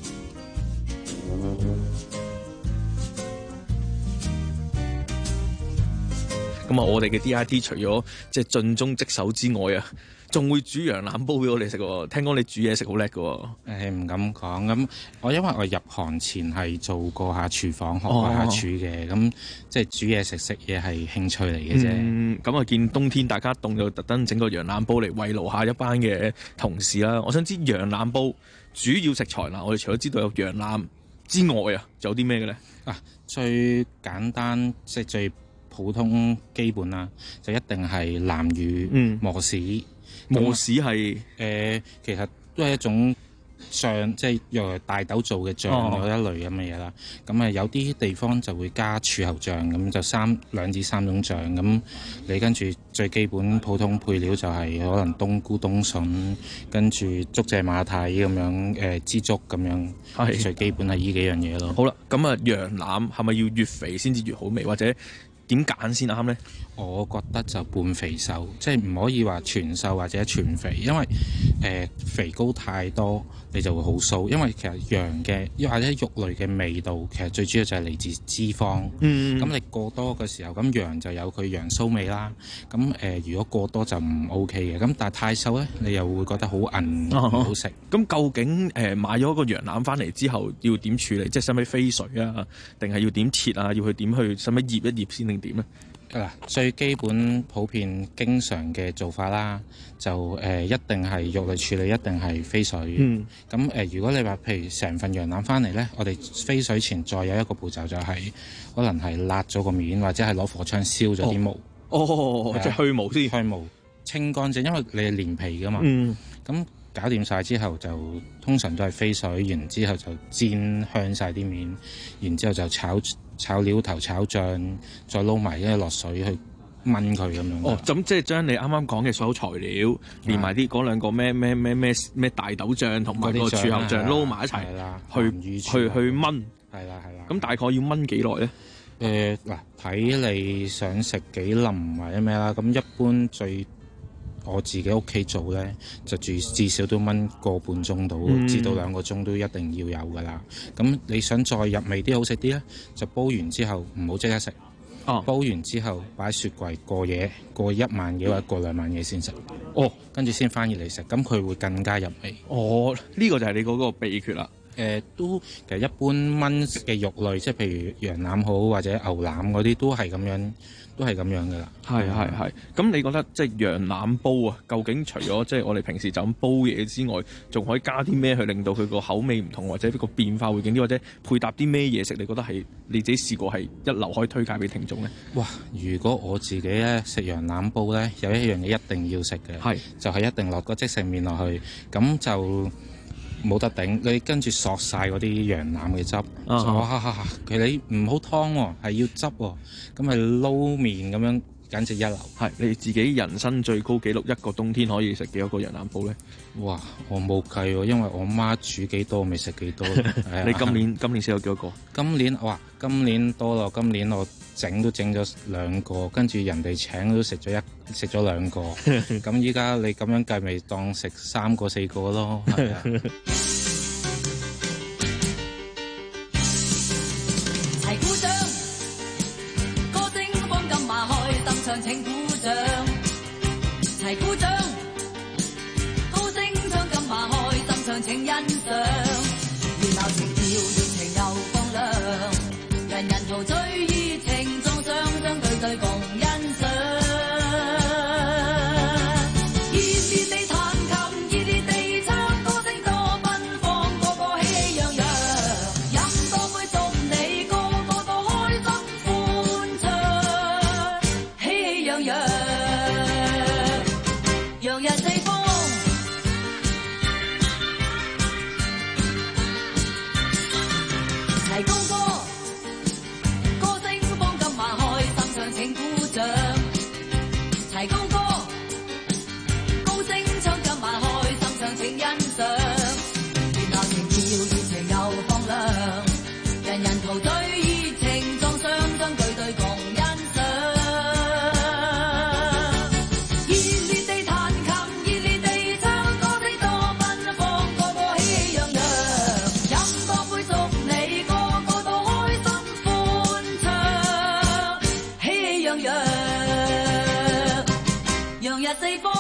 咁啊，我哋嘅 D I T 除咗即係盡忠職守之外啊，仲會煮羊腩煲俾我哋食喎。聽講你煮嘢食好叻㗎喎。 誒，唔敢講。咁我因為我入行前係做過下廚房，學過下廚嘅，咁、哦、即係煮嘢食食嘢係興趣嚟嘅啫。 咁啊、嗯，見冬天大家凍，就特登整個羊腩煲嚟慰勞下一班嘅同事啦。我想知羊腩煲主要食材啦，我哋除咗知道有羊腩之外啊，仲有啲咩嘅咧？ 啊，最簡單即係最普通基本啦，就一定係南乳、嗯、磨豉。 磨豉係誒，其實都係一種醬，即係由大豆做嘅醬嗰、哦、一類咁嘅嘢啦。咁啊，有啲地方就會加柱侯醬，咁就三兩至三種醬。咁你跟住最基本普通配料就係可能冬菇、冬筍，跟住竹蔗馬蹄咁樣誒，枝竹咁樣。係最基本係呢幾樣嘢咯。 好啦，咁啊，羊腩係咪要越肥先至越好味，或者點揀先啱呢？ 我覺得就半肥瘦，即係唔可以話全瘦或者全肥，因為誒、呃、肥膏太多你就會好臊。因為其實羊嘅或者肉類嘅味道，其實最主要就係嚟自脂肪。嗯，咁你過多嘅時候，咁羊就有佢羊臊味啦。咁誒、呃，如果過多就唔 OK 嘅。咁但係太瘦咧，你又會覺得好韌，唔好食。 咁究竟誒、呃、買咗個羊腩翻嚟之後要點處理？即係使唔使飛水啊？定係要點切啊？要去點去？使唔使醃一醃先定點咧？ 嗱，最基本普遍經常嘅做法啦，就誒、呃、一定係肉類處理，一定係飛水。嗯。咁誒、呃，如果你話譬如成份羊腩翻嚟咧，我哋飛水前再有一個步驟，就係可能係辣咗個面，或者係攞火槍燒咗啲毛。 哦，啊、即係去毛先。 去毛，清乾淨，因為你係連皮噶嘛。嗯。咁搞掂晒之後，就通常都係飛水，然之後就煎香晒啲面，然之後就炒。炒料頭、炒醬，再撈埋一落水去炆佢咁樣。 哦，咁即係將你啱啱講嘅所有材料，連埋啲嗰兩個咩咩咩咩咩大豆醬同埋個柱侯醬撈埋一齊，去去去炆。 係啦係啦。 咁大概要炆幾耐咧？ 誒嗱，睇你想食幾腍或者咩啦。咁一般最我自己屋企做咧，就至至少都炆個半鐘到，嗯、至到兩個鐘都一定要有噶啦。咁你想再入味啲好食啲咧，就煲完之後唔好即刻食。哦，煲完之後擺雪櫃過夜，過一晚夜或者過兩晚夜先食。哦，跟住先翻熱嚟食，咁佢會更加入味。 哦，呢、這個就係你嗰個秘訣啦。 誒、呃、都其實一般炆嘅肉類，即係譬如羊腩好或者牛腩嗰啲，都係咁樣，都係咁樣噶啦。 係係係。咁你覺得即係羊腩煲啊？究竟除咗即係我哋平時就咁煲嘢之外，仲可以加啲咩去令到佢個口味唔同，或者呢個變化會勁啲，或者配搭啲咩嘢食？你覺得係你自己試過係一流可以推介俾聽眾咧？ 哇！如果我自己咧食羊腩煲咧，有一樣嘢一定要食嘅，係就係、是、一定落個即食麵落去，咁就冇得頂，你跟住索晒嗰啲羊腩嘅汁，哇、uh-huh. 其實你唔好湯喎，係要汁喎，咁咪撈麵咁樣，簡直一流。 係你自己人生最高紀錄，一個冬天可以食幾多個羊腩煲咧？ 哇！我冇計喎，因為我媽煮幾多，我未食幾多。 你今年今年食咗幾多個？ 今年哇，今年多咯，今年我整都整咗兩個，跟住人哋請都食咗一食咗兩個，咁依家你咁樣計，咪當食三個四個咯。係啊。 齊鼓掌，歌聲放金馬開，登場請鼓掌。齊鼓掌，高聲唱金馬開，登場請欣賞。熱鬧情調，熱情又放亮，人人陶醉熱情撞上，相對對共欣賞。熱烈地彈琴，熱烈地唱，歌聲多奔放，個個喜氣洋洋。飲多杯送你，個個都開心歡暢，喜氣洋洋。 齊高歌，歌聲放今晚開，心上請鼓掌。齊高歌，高聲唱今晚開，心上請欣賞。熱鬧情調，熱情又放亮，人人陶醉熱情撞上，將對對共欣賞。熱烈地彈琴，熱烈地唱，歌聲多奔放，個個喜氣洋洋。飲多杯祝你，個個都開心歡暢，喜氣洋洋，洋溢四方。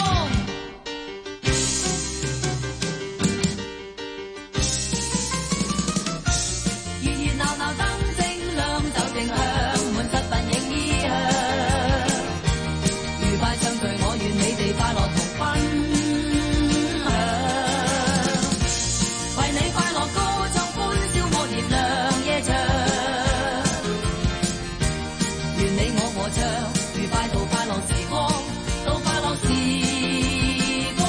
熱熱鬧鬧燈正亮，酒正香，滿室鬢影衣香。愉快相聚，我願你哋快樂同分享。為你快樂歌唱，歡笑我燃亮夜場。願你我和唱，愉快到快樂時光，到快樂時光。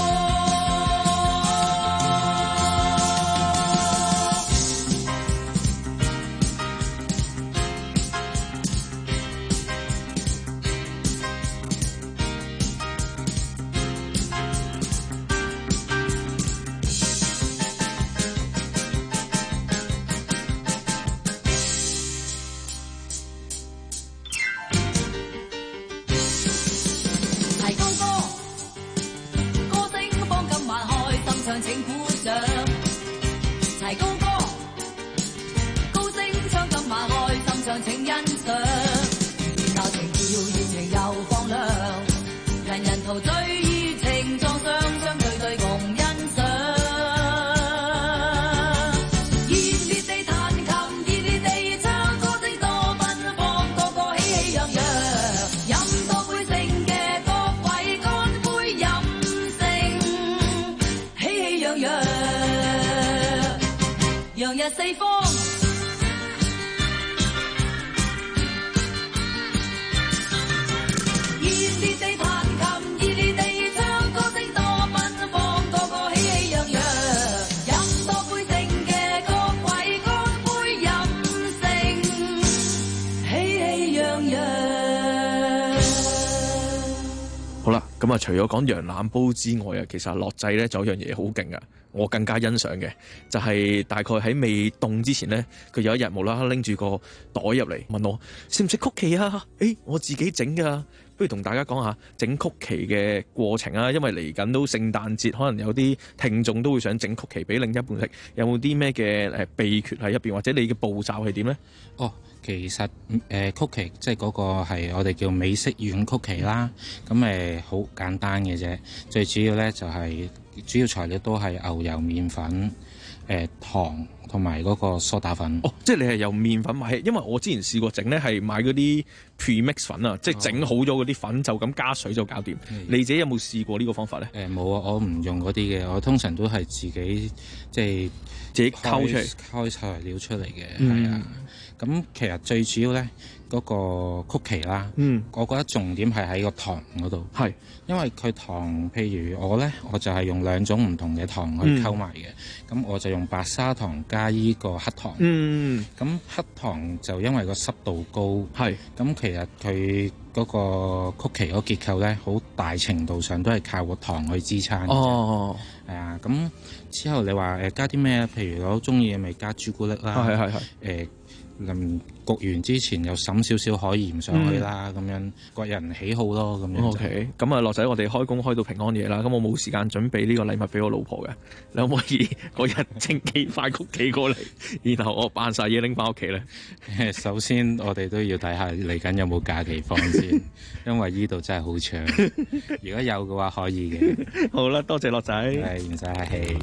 齊高歌，歌聲幫今晚開，心上請鼓掌。齊高歌，高聲唱今晚開，心上請欣賞。熱鬧情調，熱情又放亮，人人陶醉熱情撞上，將對對共欣賞。熱烈地彈琴，熱烈地唱，歌聲多奔放，個個喜氣洋洋。飲多杯勝嘅各位，乾杯飲勝，喜氣洋洋，洋溢四方。熱烈地彈琴，熱烈地唱，歌聲多奔放，個個喜氣洋洋。飲多杯勝嘅各位，乾杯飲勝，喜氣洋洋。 好啦，咁啊，除咗講羊腩煲之外啊，其實樂仔咧仲有一樣嘢好勁啊，我更加欣賞嘅就係、是、大概喺未凍之前咧，佢有一日無啦啦拎住個袋入嚟問我食唔食曲奇啊？誒，我自己整噶，不如同大家講下整曲奇嘅過程啊，因為嚟緊都聖誕節，可能有啲聽眾都會想整曲奇俾另一半食，有冇啲咩嘅誒秘訣喺入邊，或者你嘅步驟係點咧？ 哦。其實誒、呃、曲奇即係嗰個係我哋叫美式軟曲奇啦，咁誒好簡單嘅啫。最主要咧就係、是、主要材料都係牛油、麵粉、誒、呃、糖同埋嗰個梳打粉。 哦，即係你係由麵粉買起，因為我之前試過整咧係買嗰啲 premix 粉啊，哦、即係整好咗嗰啲粉就咁加水就搞掂。嗯、你自己有冇試過呢個方法咧？誒冇啊，我唔用嗰啲嘅，我通常都係自己即係自己溝出嚟， 溝材料出嚟嘅，係、 嗯、 啊。咁其實最主要咧，嗰、那個曲奇啦，嗯，我覺得重點係喺個糖嗰度，係，因為佢糖，譬如我咧，我就係用兩種唔同嘅糖去溝埋嘅，咁、嗯、我就用白砂糖加依個黑糖，嗯，咁黑糖就因為個濕度高，係，咁其實佢嗰個曲奇嗰結構咧，好大程度上都係靠個糖去支撐嘅，哦，係啊，咁之後你話誒加啲咩？譬如我中意嘅咪加朱古力啦，係係係，誒。臨焗完之前又揼少少海鹽上去啦，咁、嗯、樣各人喜好咯，咁樣。O K， 咁啊，樂仔，我哋開工開到平安夜啦，咁我冇時間準備呢個禮物俾我老婆嘅，你可唔可以嗰日整幾塊曲奇過嚟，然後我扮晒嘢拎翻屋企咧？ 首先我哋都要睇下嚟緊有冇假期放先，因為呢度真係好長。如果有嘅話，可以嘅。 好啦，多謝樂仔， 係唔使客氣。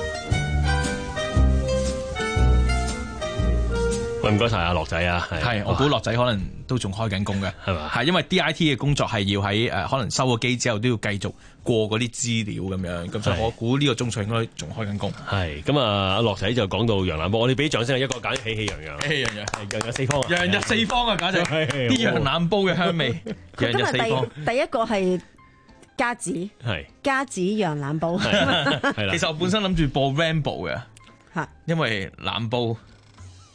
唔該晒阿樂仔啊， 係我估樂仔可能都仲開緊工嘅，係嘛？係因為 D I T 嘅工作係要喺誒可能收咗機之後都要繼續過嗰啲資料咁樣，咁所以我估呢個鐘數應該仲開緊工。 係咁啊，阿樂仔就講到羊腩煲，我哋俾掌聲，一個揀喜氣洋洋， 喜氣洋洋， 係洋溢四方， 洋溢四方啊，簡直啲羊腩煲嘅香味，洋溢四方。 第一個係加子，係加子羊腩煲，係啦。其實我本身諗住播 Rambo 嘅，嚇，因為腩煲。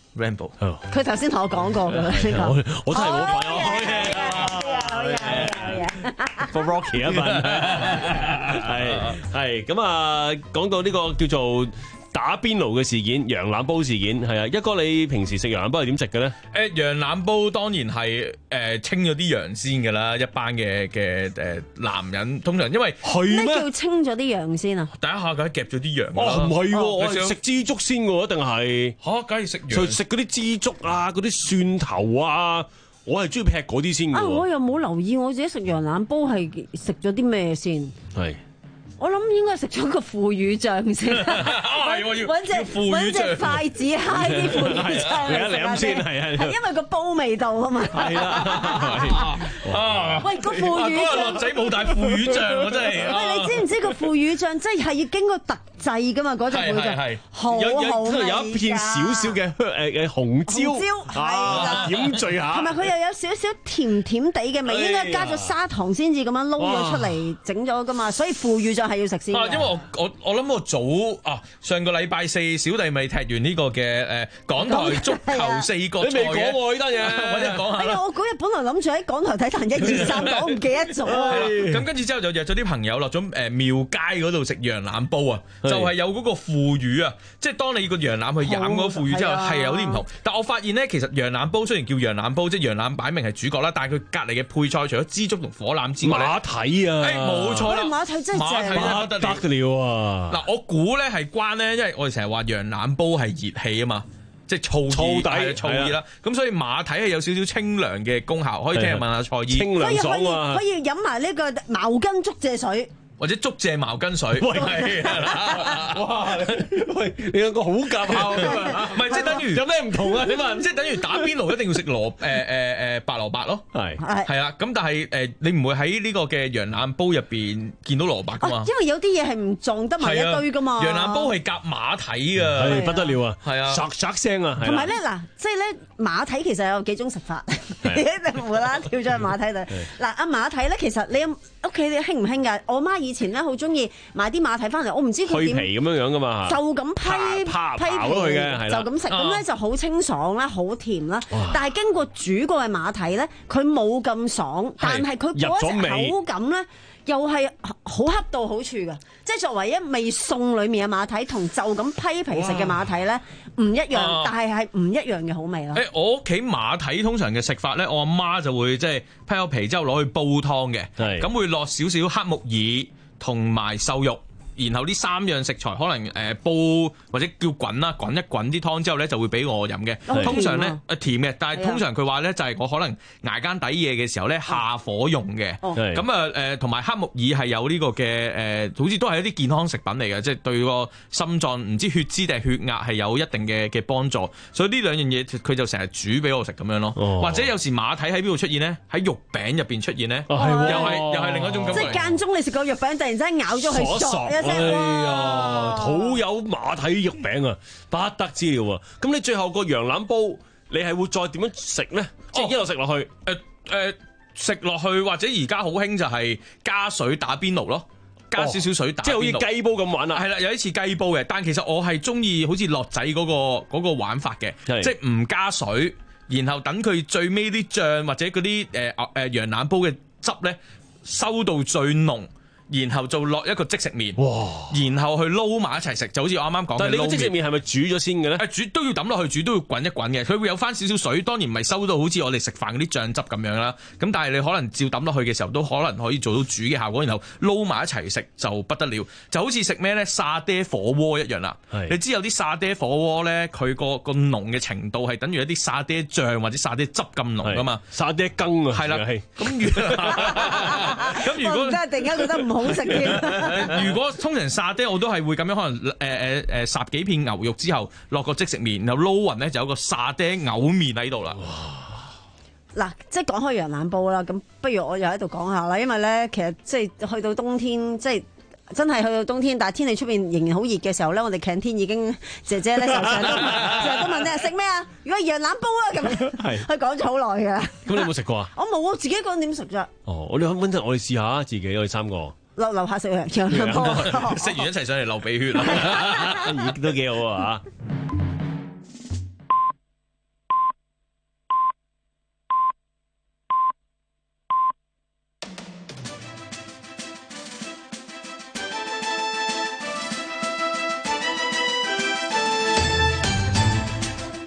Rambo， 佢頭先同我講過㗎啦，呢個我我都係冇份， 好嘢，好嘢，好嘢 For Rocky 一份，係係咁啊！講到呢個叫做打邊爐嘅事件，羊腩煲事件，係啊，一哥你平時食羊腩煲係點食嘅咧？ 誒羊腩煲當然係誒、呃、清咗啲羊先㗎啦，一班嘅嘅誒男人通常因為咩叫清咗啲羊先啊？ 第一下梗係夾咗啲羊㗎啦。 哦，唔係喎， 哦我係食枝竹先嘅喎，一定係嚇，梗係食羊。 就食嗰啲枝竹啊，嗰啲蒜頭啊，我係中意劈嗰啲先嘅喎。 啊，我又冇留意我自己食羊腩煲係食咗啲咩先。 係。 我諗應該食咗個腐乳醬先，揾隻揾隻筷子揩啲腐乳醬嚟飲先，係係，係因為個煲味道啊嘛。係啦，啊，喂個腐乳醬， 嗰個樂仔冇帶腐乳醬啊，真係。 喂，你知唔知個腐乳醬即係要經過特製噶嘛？嗰隻腐乳醬好好味㗎， 有一片少少嘅誒誒紅椒， 係啦， 點綴下， 同埋佢又有少少甜甜地嘅味，應該加咗砂糖先至咁樣撈咗出嚟整咗噶嘛，所以腐乳醬係要食先。 啊，因為我我我諗我早啊上個禮拜四小弟咪踢完呢個嘅誒港台足球四個賽嘅，你未講喎呢單嘢，我一講下啦。 哎呀，我嗰日本來諗住喺港台睇彈一二三，我唔記得咗啊。 咁跟住之後就約咗啲朋友落咗誒廟街嗰度食羊腩煲啊，就係有嗰個腐乳啊，即係當你個羊腩去飲嗰個腐乳之後係有啲唔同。但我發現咧，其實羊腩煲雖然叫羊腩煲，即係羊腩擺明係主角啦，但係佢隔離嘅配菜除咗枝竹同火腩之外咧， 馬蹄啊， 誒冇錯啦， 馬蹄真係正， 馬蹄得了啊！ 嗱，我估咧係關咧，因為我哋成日話羊腩煲係熱氣啊嘛，即係燥燥底燥熱啦，咁所以馬蹄係有少少清涼嘅功效，可以聽日問下蔡姨。 清涼爽啊！ 可以飲埋呢個茅根竹蔗水。 或者竹蔗茅根水， 係哇！喂，你兩個好夾效， 唔係即係等於有咩唔同啊？你問， 即係等於打邊爐一定要食蘿誒誒誒白蘿蔔咯， 係係啦。咁但係誒你唔會喺呢個嘅羊腩煲入邊見到蘿蔔噶嘛？ 因為有啲嘢係唔撞得埋一堆噶嘛。 羊腩煲係夾馬蹄噶， 係不得了啊！ 係啊， 唰唰聲啊！ 同埋咧嗱，即係咧馬蹄其實有幾種食法，你一定無啦啦跳咗去馬蹄度。嗱，阿馬蹄咧，其實你屋企你興唔興㗎？我媽以前咧好中意買啲馬蹄翻嚟，我唔知佢點去皮咁樣樣㗎嘛， 就咁批批皮，就咁食，咁咧就好清爽啦，好甜啦。但係經過煮過嘅馬蹄咧，佢冇咁爽，但係佢嗰隻口感咧又係好恰到好處㗎。即係作為一味餸裡面嘅馬蹄，同就咁批皮食嘅馬蹄咧唔一樣，但係係唔一樣嘅好味咯。 誒，我屋企馬蹄通常嘅食法咧，我阿媽就會即係批咗皮之後攞去煲湯嘅，咁會落少少黑木耳同埋瘦肉。然後呢三樣食材可能誒煲或者叫滾啦，滾一滾啲湯之後咧就會俾我飲嘅。通常咧誒甜嘅，但係通常佢話咧就係我可能捱間底夜嘅時候咧下火用嘅。咁啊誒同埋黑木耳係有呢個嘅誒，好似都係一啲健康食品嚟嘅，即係對個心臟唔知血脂定係血壓係有一定嘅嘅幫助。所以呢兩樣嘢佢就成日煮俾我食咁樣咯。或者有時馬蹄喺邊度出現咧？喺肉餅入邊出現咧，又係又係另一種感覺。 即係間中你食個肉餅，突然之間咬咗佢索一聲。 哎呀，肚有馬蹄肉餅啊，不得之了啊！咁你最後個羊腩煲，你係會再點樣食咧？即係一路食落去， 誒誒食落去，或者而家好興就係加水打邊爐咯，加少少水打邊爐， 即係好似雞煲咁玩啊！ 係啦，有啲似雞煲嘅，但其實我係中意好似樂仔嗰個嗰個玩法嘅，即係唔加水，然後等佢最尾啲醬或者嗰啲誒誒羊腩煲嘅汁咧收到最濃。然後就落一個即食麵，然後去撈埋一齊食，就好似我啱啱講嘅。 但係你個即食麵係咪煮咗先嘅咧？ 誒煮都要抌落去煮，都要滾一滾嘅。佢會有翻少少水，當然唔係收到好似我哋食飯嗰啲醬汁咁樣啦。咁但係你可能照抌落去嘅時候，都可能可以做到煮嘅效果。然後撈埋一齊食就不得了，就好似食咩咧沙爹火鍋一樣啦。你知有啲沙爹火鍋咧，佢個個濃嘅程度係等於一啲沙爹醬或者沙爹汁咁濃噶嘛。 沙爹羹啊， 係啦。咁如咁如果真係突然間覺得唔好。好食嘅。 如果通常沙爹我都係會咁樣，可能誒誒誒烚幾片牛肉之後落個即食麵，然後撈勻咧就有個沙爹牛麵喺度啦。 嗱，即係講開羊腩煲啦，咁不如我又喺度講下啦，因為咧其實即係去到冬天，即係真係去到冬天，但係天氣出邊仍然好熱嘅時候咧，我哋 canteen 已經姐姐咧就成日都成日都問你食咩啊？如果係羊腩煲啊咁，佢講咗好耐㗎。咁你有冇食過啊？ 我冇，自己一個人點食啫？ 哦，我哋揾陣我哋試下自己，我哋三個。 樓樓下食羊腩煲， 食完一齊上嚟流鼻血， 都幾好啊！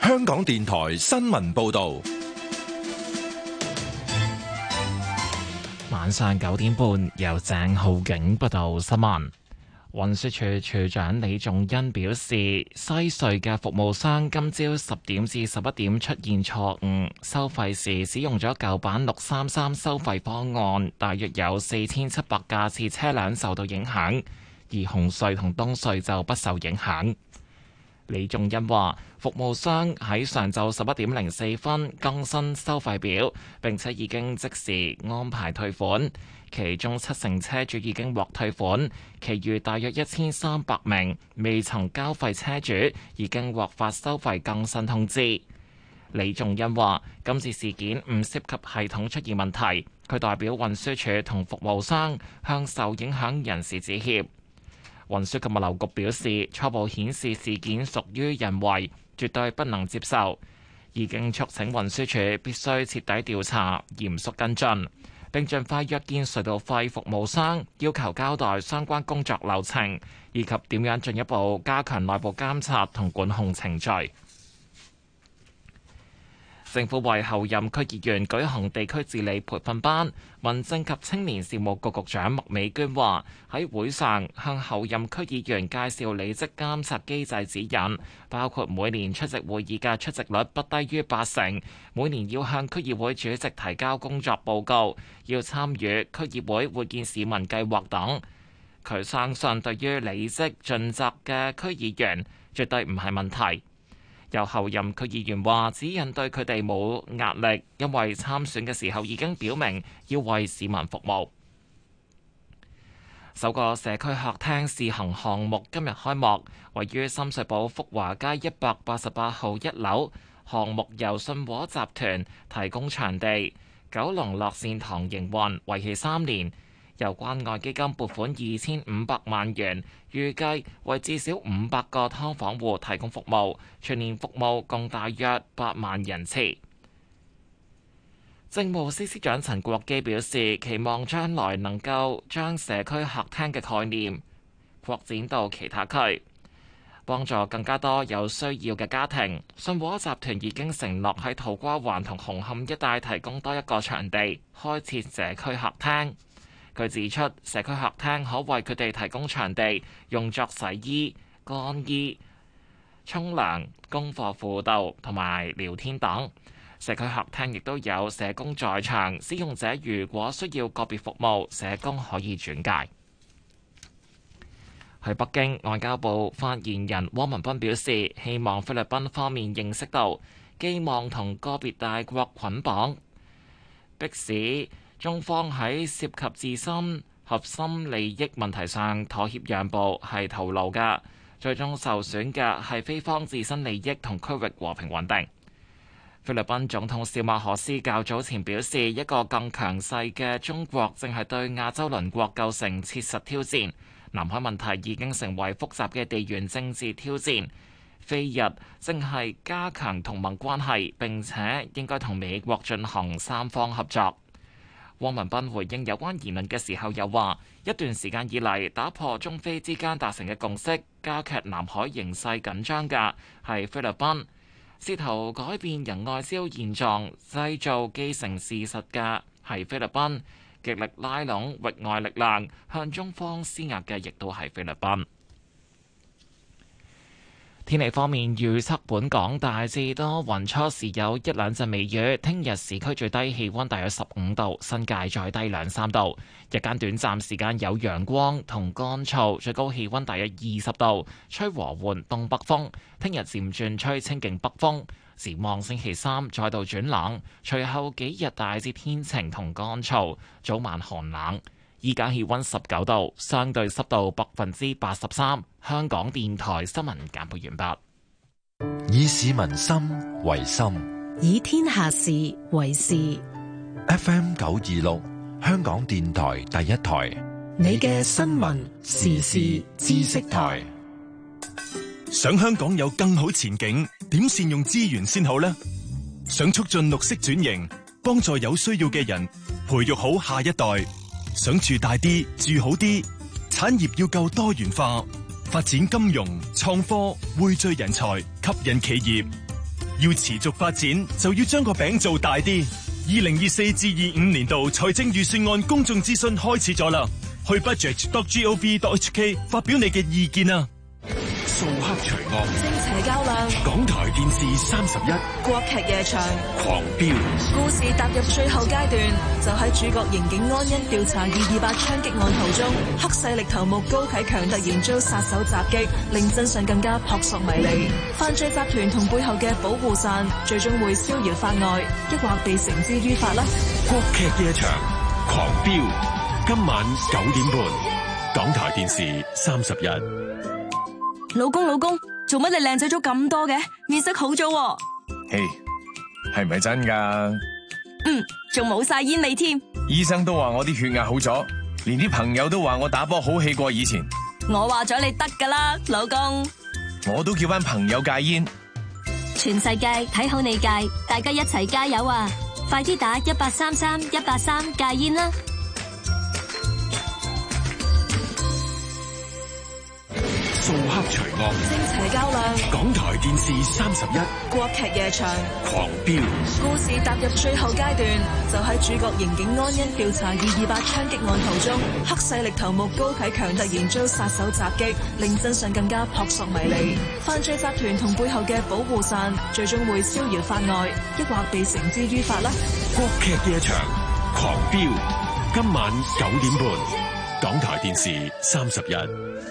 香港電台新聞報道。 晚上九點半，由鄭浩景報道新聞。運輸署署長李仲恩表示，西隧嘅服務商今朝十點至十一點出現錯誤收費時，使用咗舊版六三三收費方案，大約有四千七百架次車輛受到影響，而紅隧同東隧就不受影響。李仲恩話，服務商喺上晝十一點零四分更新收費表，並且已經即時安排退款，其中七成車主已經獲退款，其餘大約一千三百名未曾交費車主已經獲發收費更新通知。李仲恩話，今次事件唔涉及系統出現問題，佢代表運輸署同服務商向受影響人士致歉。運輸及物流局表示，初步顯示事件屬於人為，絕對不能接受，已經促請運輸署必須徹底調查、嚴肅跟進，並盡快約見隧道費服務商，要求交代相關工作流程，以及點樣進一步加強內部監察同管控程序。政府為候任區議員舉行地區治理培訓班，民政及青年事務局局長麥美娟話：喺會上向候任區議員介紹履職監察機制指引，包括每年出席會議嘅出席率不低於八成，每年要向區議會主席提交工作報告，要參與區議會會見市民計劃等。佢相信對於履職盡責嘅區議員，絕對唔係問題。有候任區議員話指引對佢哋冇壓力，因為參選嘅時候已經表明要為市民服務。首個社區客廳試行項目今日開幕，位於深水埗福華街一百八十八號一樓。項目由信和集團提供場地，九龍樂善堂營運，為期三年。由關愛基金撥款二千五百萬元，預計為至少五百個劏房戶提供服務，全年服務共大約八萬人次。政務司司長陳國基表示，期望將來能夠將社區客廳嘅概念擴展到其他區，幫助更加多有需要嘅家庭。信和集團已經承諾喺土瓜灣同紅磡一帶提供多一個場地，開設社區客廳。佢指出，社區客廳可為佢哋提供場地，用作洗衣、乾衣、沖涼、功課輔導同埋聊天等。社區客廳亦都有社工在場，使用者如果需要個別服務，社工可以轉介。喺北京，外交部發言人汪文斌表示，希望菲律賓方面認識到，寄望同個別大國捆綁，迫使中方喺涉及自身核心利益問題上妥協讓步係徒勞嘅，最終受損嘅係菲方自身利益同區域和平穩定。菲律賓總統小馬可斯較早前表示，一個更強勢嘅中國正係對亞洲鄰國構成切實挑戰。南海問題已經成為複雜嘅地緣政治挑戰，菲日正係加強同盟關係，並且應該同美國進行三方合作。汪文斌回應有關言論嘅時候又話，一段時間以嚟打破中菲之間達成嘅共識，加劇南海形勢緊張嘅係菲律賓，試圖改變仁愛礁現狀，製造既成事實嘅係菲律賓，極力拉攏域外力量向中方施壓嘅亦都係菲律賓。天氣方面預測，本港大致多雲，初時有一兩陣微雨。聽日市區最低氣溫大約十五度，新界再低兩三度。日間短暫時間有陽光同乾燥，最高氣溫大約二十度，吹和緩東北風。聽日漸轉吹清勁北風。展望星期三再度轉冷，隨後幾日大致天晴同乾燥，早晚寒冷。依家氣溫十九度，相對濕度百分之八十三。香港電台新聞簡報完畢。以市民心為心， 以天下事為事。 F M 九二六，香港電台第一台， 你嘅新聞時事知識台。 想香港有更好前景，點善用資源先好呢？想促進綠色轉型，幫助有需要嘅人，培育好下一代。想住大啲，住好啲，產業要夠多元化，發展金融、創科，匯聚人才，吸引企業。 要持續發展，就要將個餅做大啲。二零二四至二五年度財政預算案公眾諮詢開始咗啦，去 budget dot gov dot hk 發表你嘅意見啊！ 掃黑除惡， 正邪較量， 港台電視三十一， 國劇夜場， 狂飆， 故事踏入最後階段，就喺主角刑警安欣調查二二八槍擊案途中，黑勢力頭目高啟強突然遭殺手襲擊，令真相更加撲朔迷離。犯罪集團同背後嘅保護傘，最終會逍遙法外，抑或被繩之於法呢？ 國劇夜場，狂飆，今晚九點半，港台電視三十一。 老公老公，做乜你靚仔咗咁多嘅？面色好咗喎。 嘿，係唔係真噶？ 嗯，仲冇晒煙味添。 醫生都話我啲血壓好咗，連啲朋友都話我打波好氣過以前。 我話咗你得噶啦，老公。 我都叫班朋友戒煙。 全世界睇好你戒，大家一齊加油啊！快啲打一八三三一八三戒煙啦！ 掃黑除惡， 正邪較量， 港台電視三十一， 國劇夜場， 狂飆， 故事踏入最後階段，就喺主角刑警安欣調查二二八槍擊案途中，黑勢力頭目高啟強突然遭殺手襲擊，令真相更加撲朔迷離。犯罪集團同背後嘅保護傘，最終會逍遙法外，抑或被繩之於法呢？ 國劇夜場，狂飆，今晚九點半，港台電視三十一。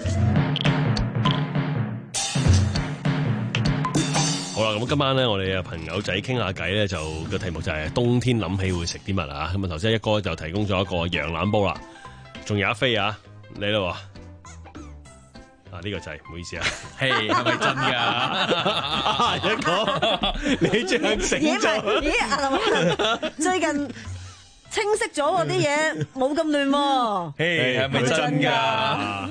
好啦，咁今晚咧，我哋嘅朋友仔傾下偈咧，就個題目就係冬天諗起會食啲乜啊？咁啊，頭先一哥就提供咗一個羊腩煲啦，仲有一飛啊，你啦喎，啊呢、這個就係、是，唔好意思啊， 係係咪真噶？ 一哥，你這樣醒咗？ 咦，阿林最近清晰咗喎，啲嘢冇咁亂喎。 係係咪真噶？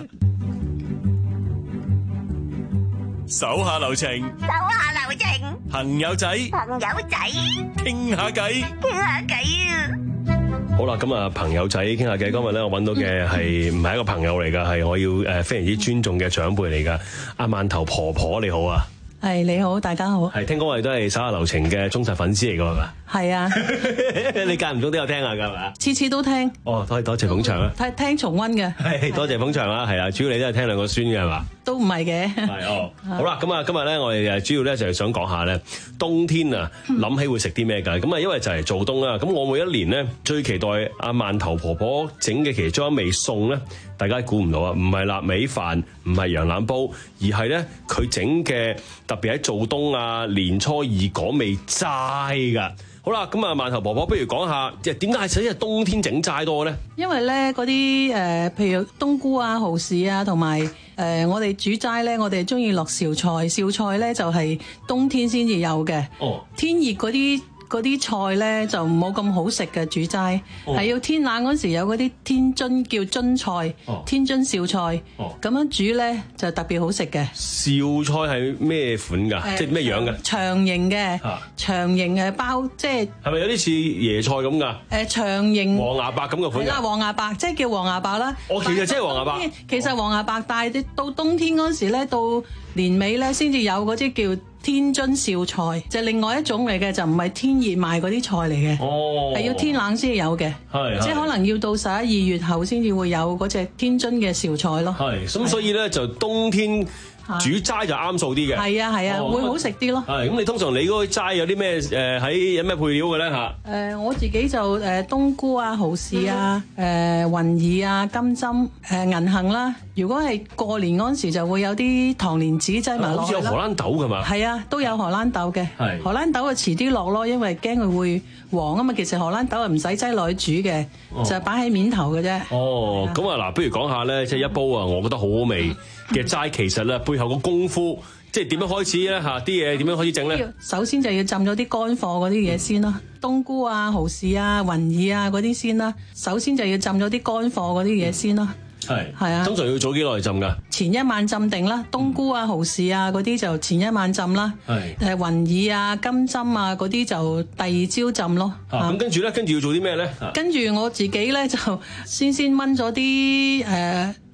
手下留情， 手下留情， 朋友仔， 朋友仔， 傾下偈， 傾下偈啊！ 好啦，咁啊，朋友仔傾下偈。今日咧，我揾到嘅係唔係一個朋友嚟噶，係我要誒非常之尊重嘅長輩嚟噶。阿饅頭婆婆你好啊， 係你好，大家好。 係聽講我哋都係手下留情嘅忠實粉絲嚟噶係嘛？ 係啊， 你間唔中都有聽下噶係嘛？ 次次都聽。 哦，多多謝捧場啊！ 聽聽重溫嘅。 係多謝捧場啦，係啊，主要你都係聽兩個孫嘅係嘛？ 都唔係嘅。 係哦，好啦，咁啊，今日咧我哋誒主要咧就係想講下咧冬天啊，諗起會食啲咩㗎？咁啊，因為就嚟做冬啦，咁我每一年咧最期待阿饅頭婆婆整嘅其中一味餸咧，大家估唔到啊，唔係臘味飯，唔係羊腩煲，而係咧佢整嘅特別喺做冬啊年初二嗰味齋㗎。好啦，咁啊，饅頭婆婆，不如講下，即係點解係喺冬天整齋多咧？ 因為咧嗰啲誒，譬如冬菇啊、蠔豉啊，同埋誒，我哋煮齋咧，我哋中意落紹菜，紹菜咧就係冬天先至有嘅。哦，天熱嗰啲嗰啲菜咧就冇咁好食嘅煮齋，係、哦、要天冷嗰時有嗰啲天津叫津菜，哦、天津紹菜，咁、哦、樣煮咧就特別好食嘅。 紹菜係咩款㗎？呃、即係咩樣嘅？ 長形嘅，啊、長形嘅包，即係係咪有啲似椰菜咁㗎？誒、 呃，長形黃芽白咁嘅款㗎。係啦，黃芽白即係叫黃芽白啦。 我其實即係黃芽白。 其實黃芽白，但係到冬天嗰時咧，到年尾咧先至有嗰啲叫天津紹菜，就係、另外一種嚟嘅，就唔係天熱賣嗰啲菜嚟嘅，係、哦、要天冷先至有嘅，即係可能要到十一二月後先至會有嗰隻天津嘅紹菜咯。 係，咁所以咧就冬天煮齋就啱數啲嘅。 係啊係啊，啊哦、會好食啲咯。係， 咁你通常你嗰個齋有啲咩誒喺有咩配料嘅咧嚇？誒、 呃、我自己就誒、呃、冬菇啊、蠔豉啊、誒、呃、雲耳啊、金針、誒、呃、銀杏啦。如果係過年嗰陣時，就會有啲糖蓮子擠埋落去啦。好似有荷蘭豆㗎嘛？ 係啊，都有荷蘭豆嘅。荷蘭豆啊，遲啲落咯，因為驚佢會黃啊嘛。其實荷蘭豆係唔使擠落去煮嘅，哦、就係擺喺面頭嘅啫。 哦，咁啊嗱，不如講下咧，即係一煲啊，我覺得好好味嘅齋，其實咧背後個功夫，即係點樣開始咧嚇？啲嘢點樣開始整咧？ 首先就要浸咗啲乾貨嗰啲嘢先啦，冬菇啊、蠔豉啊、雲耳啊嗰啲先啦。首先就要浸咗啲乾貨嗰啲嘢先啦。係係啊， 通常要早幾耐浸㗎？ 前一晚浸定啦，冬菇啊、蠔豉啊嗰啲就前一晚浸啦。係誒雲耳啊、金針啊嗰啲就第二朝浸咯。 咁、啊、跟住咧，跟住要做啲咩咧？ 跟住我自己咧就先先炆咗啲誒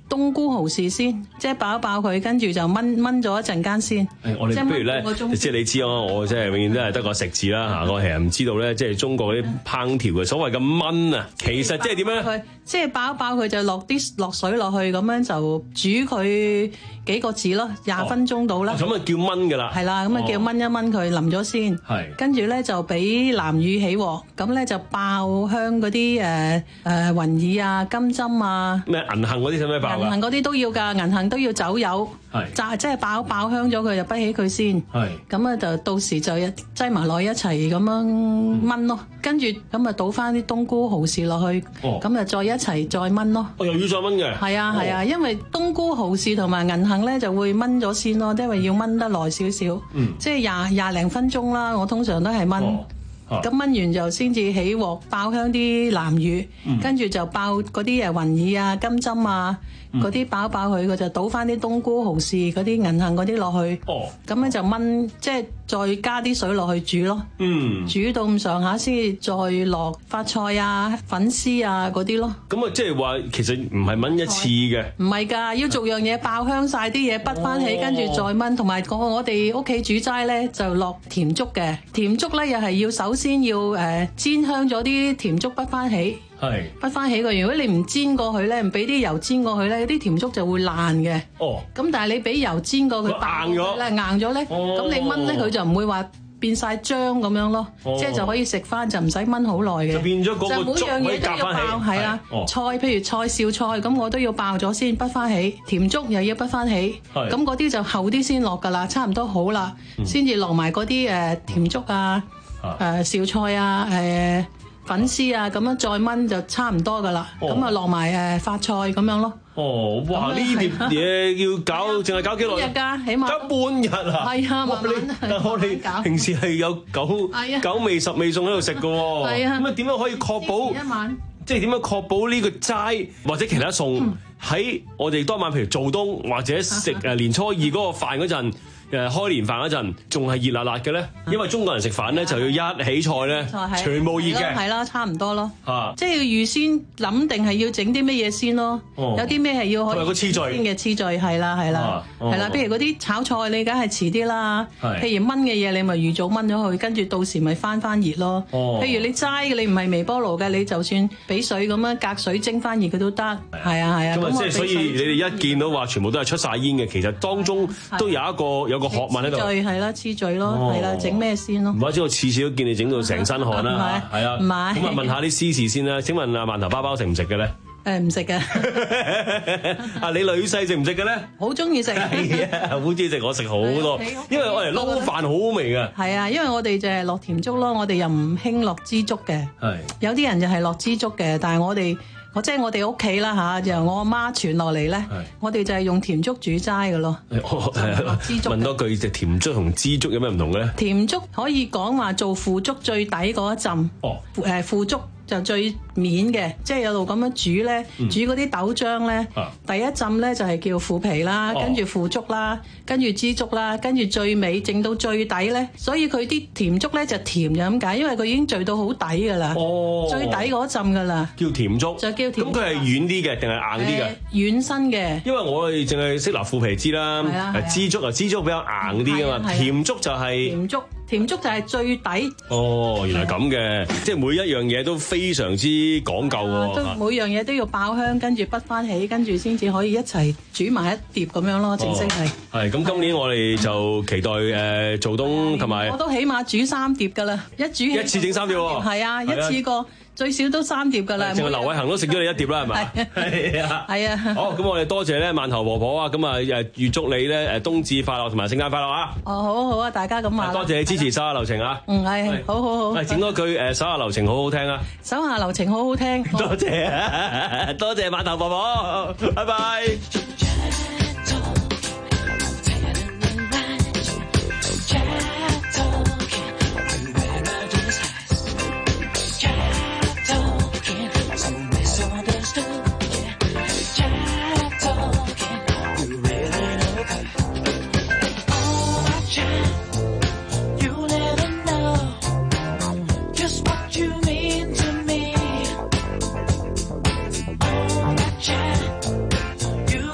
冬菇蠔豉先，即係爆一爆佢，跟住就燜燜咗一陣間先。 誒，我哋不如咧，即係你知我，我即係永遠都係得個食字啦嚇，我其實唔知道咧，即係中國嗰啲烹調嘅所謂嘅燜啊，其實即係點樣？ 即係爆一爆佢就落啲落水落去，咁樣就煮佢幾個字咯，廿分鐘到啦。 咁啊叫燜㗎啦。 係啦，咁啊叫燜一燜佢淋咗先。係。跟住咧就俾南乳起鑊，咁咧就爆香嗰啲誒誒雲耳啊、金針啊。 咩銀杏嗰啲使唔使爆㗎？ 銀杏嗰啲都要㗎，銀杏都要走油。係。炸即係爆爆香咗佢就滗起佢先。係。咁啊就到時就擠埋落一齊咁樣燜咯，跟住咁啊倒翻啲冬菇蠔豉落去，咁啊再一齊再燜咯。 哦，又要再燜嘅。 係啊係啊，因為冬菇蠔豉同埋銀杏咧就會燜咗先咯，因為要燜得耐少少。嗯。即係廿廿零分鐘啦，我通常都係燜。咁燜完就先至起鑊爆香啲南乳，跟住就爆嗰啲誒雲耳啊、金針啊嗰啲爆一爆佢，佢就倒翻啲冬菇蠔豉嗰啲銀杏嗰啲落去。哦。咁樣就燜，即係再加啲水落去煮咯。嗯。煮到咁上下先至再落發菜啊、粉絲啊嗰啲咯。 咁啊，即係話其實唔係燜一次嘅。 唔係㗎，要逐樣嘢爆香晒啲嘢，滗翻起，跟住再燜。同埋我我哋屋企煮齋咧就落甜粥嘅，甜粥咧又係要手先要誒煎香咗啲甜粥滗翻起，係滗翻起佢。如果你唔煎過佢咧，唔俾啲油煎過佢咧，啲甜粥就會爛嘅。哦，咁但係你俾油煎過佢，硬咗咧，硬咗咧，咁你燜咧佢就唔會話變晒漿咁樣咯，即係就可以食翻，就唔使燜好耐嘅。就變咗嗰個粥可以夾翻起。係啦，菜譬如菜少菜咁，我都要爆咗先滗翻起，甜粥又要滗翻起，咁嗰啲就後啲先落㗎啦，差唔多好啦，先至落埋嗰啲誒甜粥啊。誒紹菜啊，誒粉絲啊，咁樣再燜就差唔多噶啦。咁啊落埋誒發菜咁樣咯。哦，哇！呢碟嘢要搞，淨係搞幾耐？半日㗎，起碼搞半日啊！係啊，慢慢我哋平時係有九九味十味餸喺度食㗎喎。係啊。咁啊點樣可以確保？一晚。即係點樣確保呢個齋或者其他餸喺我哋當晚，譬如做冬或者食誒年初二嗰個飯嗰陣？誒開年飯嗰陣仲係熱辣辣嘅咧，因為中國人食飯咧就要一起菜咧，全部熱嘅， 係啦，差唔多咯，嚇，即係要預先諗定係要整啲乜嘢先咯，有啲咩係要可以個次序先嘅次序，係啦係啦，係啦，譬如嗰啲炒菜你梗係遲啲啦，譬如燜嘅嘢你咪預早燜咗佢，跟住到時咪翻翻熱咯，譬如你齋嘅你唔係微波爐嘅，你就算俾水咁樣隔水蒸翻熱佢都得，係啊係啊， 咁即係所以你哋一見到話全部都係出晒煙嘅，其實當中都有一個有個學問喺度， 次序係啦，次序咯，係啦，整咩先咯？ 唔怪之我次次都見你整到成身汗啦，係啊， 唔係咁啊，問下啲私事先啦。請問阿饅頭包包食唔食嘅咧？ 誒唔食嘅。 啊，你女婿食唔食嘅咧？ 好中意食， 係啊，好中意食，我食好多，因為我哋撈飯好好味㗎。 係啊，因為我哋就係落甜粥咯，我哋又唔興落枝粥嘅。係，有啲人就係落枝粥嘅，但係我哋。我即係我哋屋企啦嚇，由我阿媽傳落嚟咧，我哋就係用甜粥煮齋嘅咯。 問多句，就甜粥同枝粥有咩唔同嘅咧？ 甜粥可以講話做腐竹最底嗰一浸，誒腐竹就最面嘅，即係有路咁樣煮咧，煮嗰啲豆漿咧，第一浸咧就係叫腐皮啦，跟住腐竹啦，跟住枝粥啦，跟住最尾整到最底咧，所以佢啲甜粥咧就甜就咁解，因為佢已經聚到好底㗎啦，最底嗰一浸㗎啦， 叫甜粥。就叫甜粥。咁佢係軟啲嘅定係硬啲嘅？ 軟身嘅。因為我哋淨係識拿腐皮枝啦，枝粥啊，枝粥比較硬啲㗎嘛，甜粥就係甜粥。甜粥就係最底。 哦，原來咁嘅，即係每一樣嘢都非常之講究喎。 都每樣嘢都要爆香，跟住滗翻起，跟住先至可以一齊煮埋一碟咁樣咯，正式係。 係咁，今年我哋就期待誒做冬同埋。 我都起碼煮三碟㗎啦，一煮一次整三碟喎。 係啊，一次過。最少都三碟㗎啦， 淨係劉偉恒都食咗你一碟啦，係咪？係啊，係啊。好，咁我哋多謝咧饅頭婆婆啊，咁啊誒預祝你咧誒冬至快樂同埋聖誕快樂啊！ 哦，好好啊，大家咁話。 多謝你支持手下留情啊！ 嗯，係，好好好。 係整多句誒手下留情，好好聽啊！ 手下留情好好聽。 多謝，多謝饅頭婆婆，拜拜。 You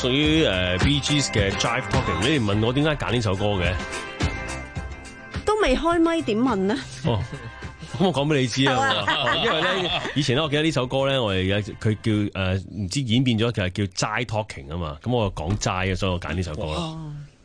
屬於誒 Bee Gees 嘅 Jive Talking。你哋問我點解揀呢首歌嘅？ 都未開咪點問呢？ 哦，咁我講俾你知啊，因為咧以前咧，我記得呢首歌咧，我哋有佢叫誒唔、呃、知演變咗，其實叫齋 Talking 啊嘛。咁我就講齋嘅，所以我揀呢首歌啦。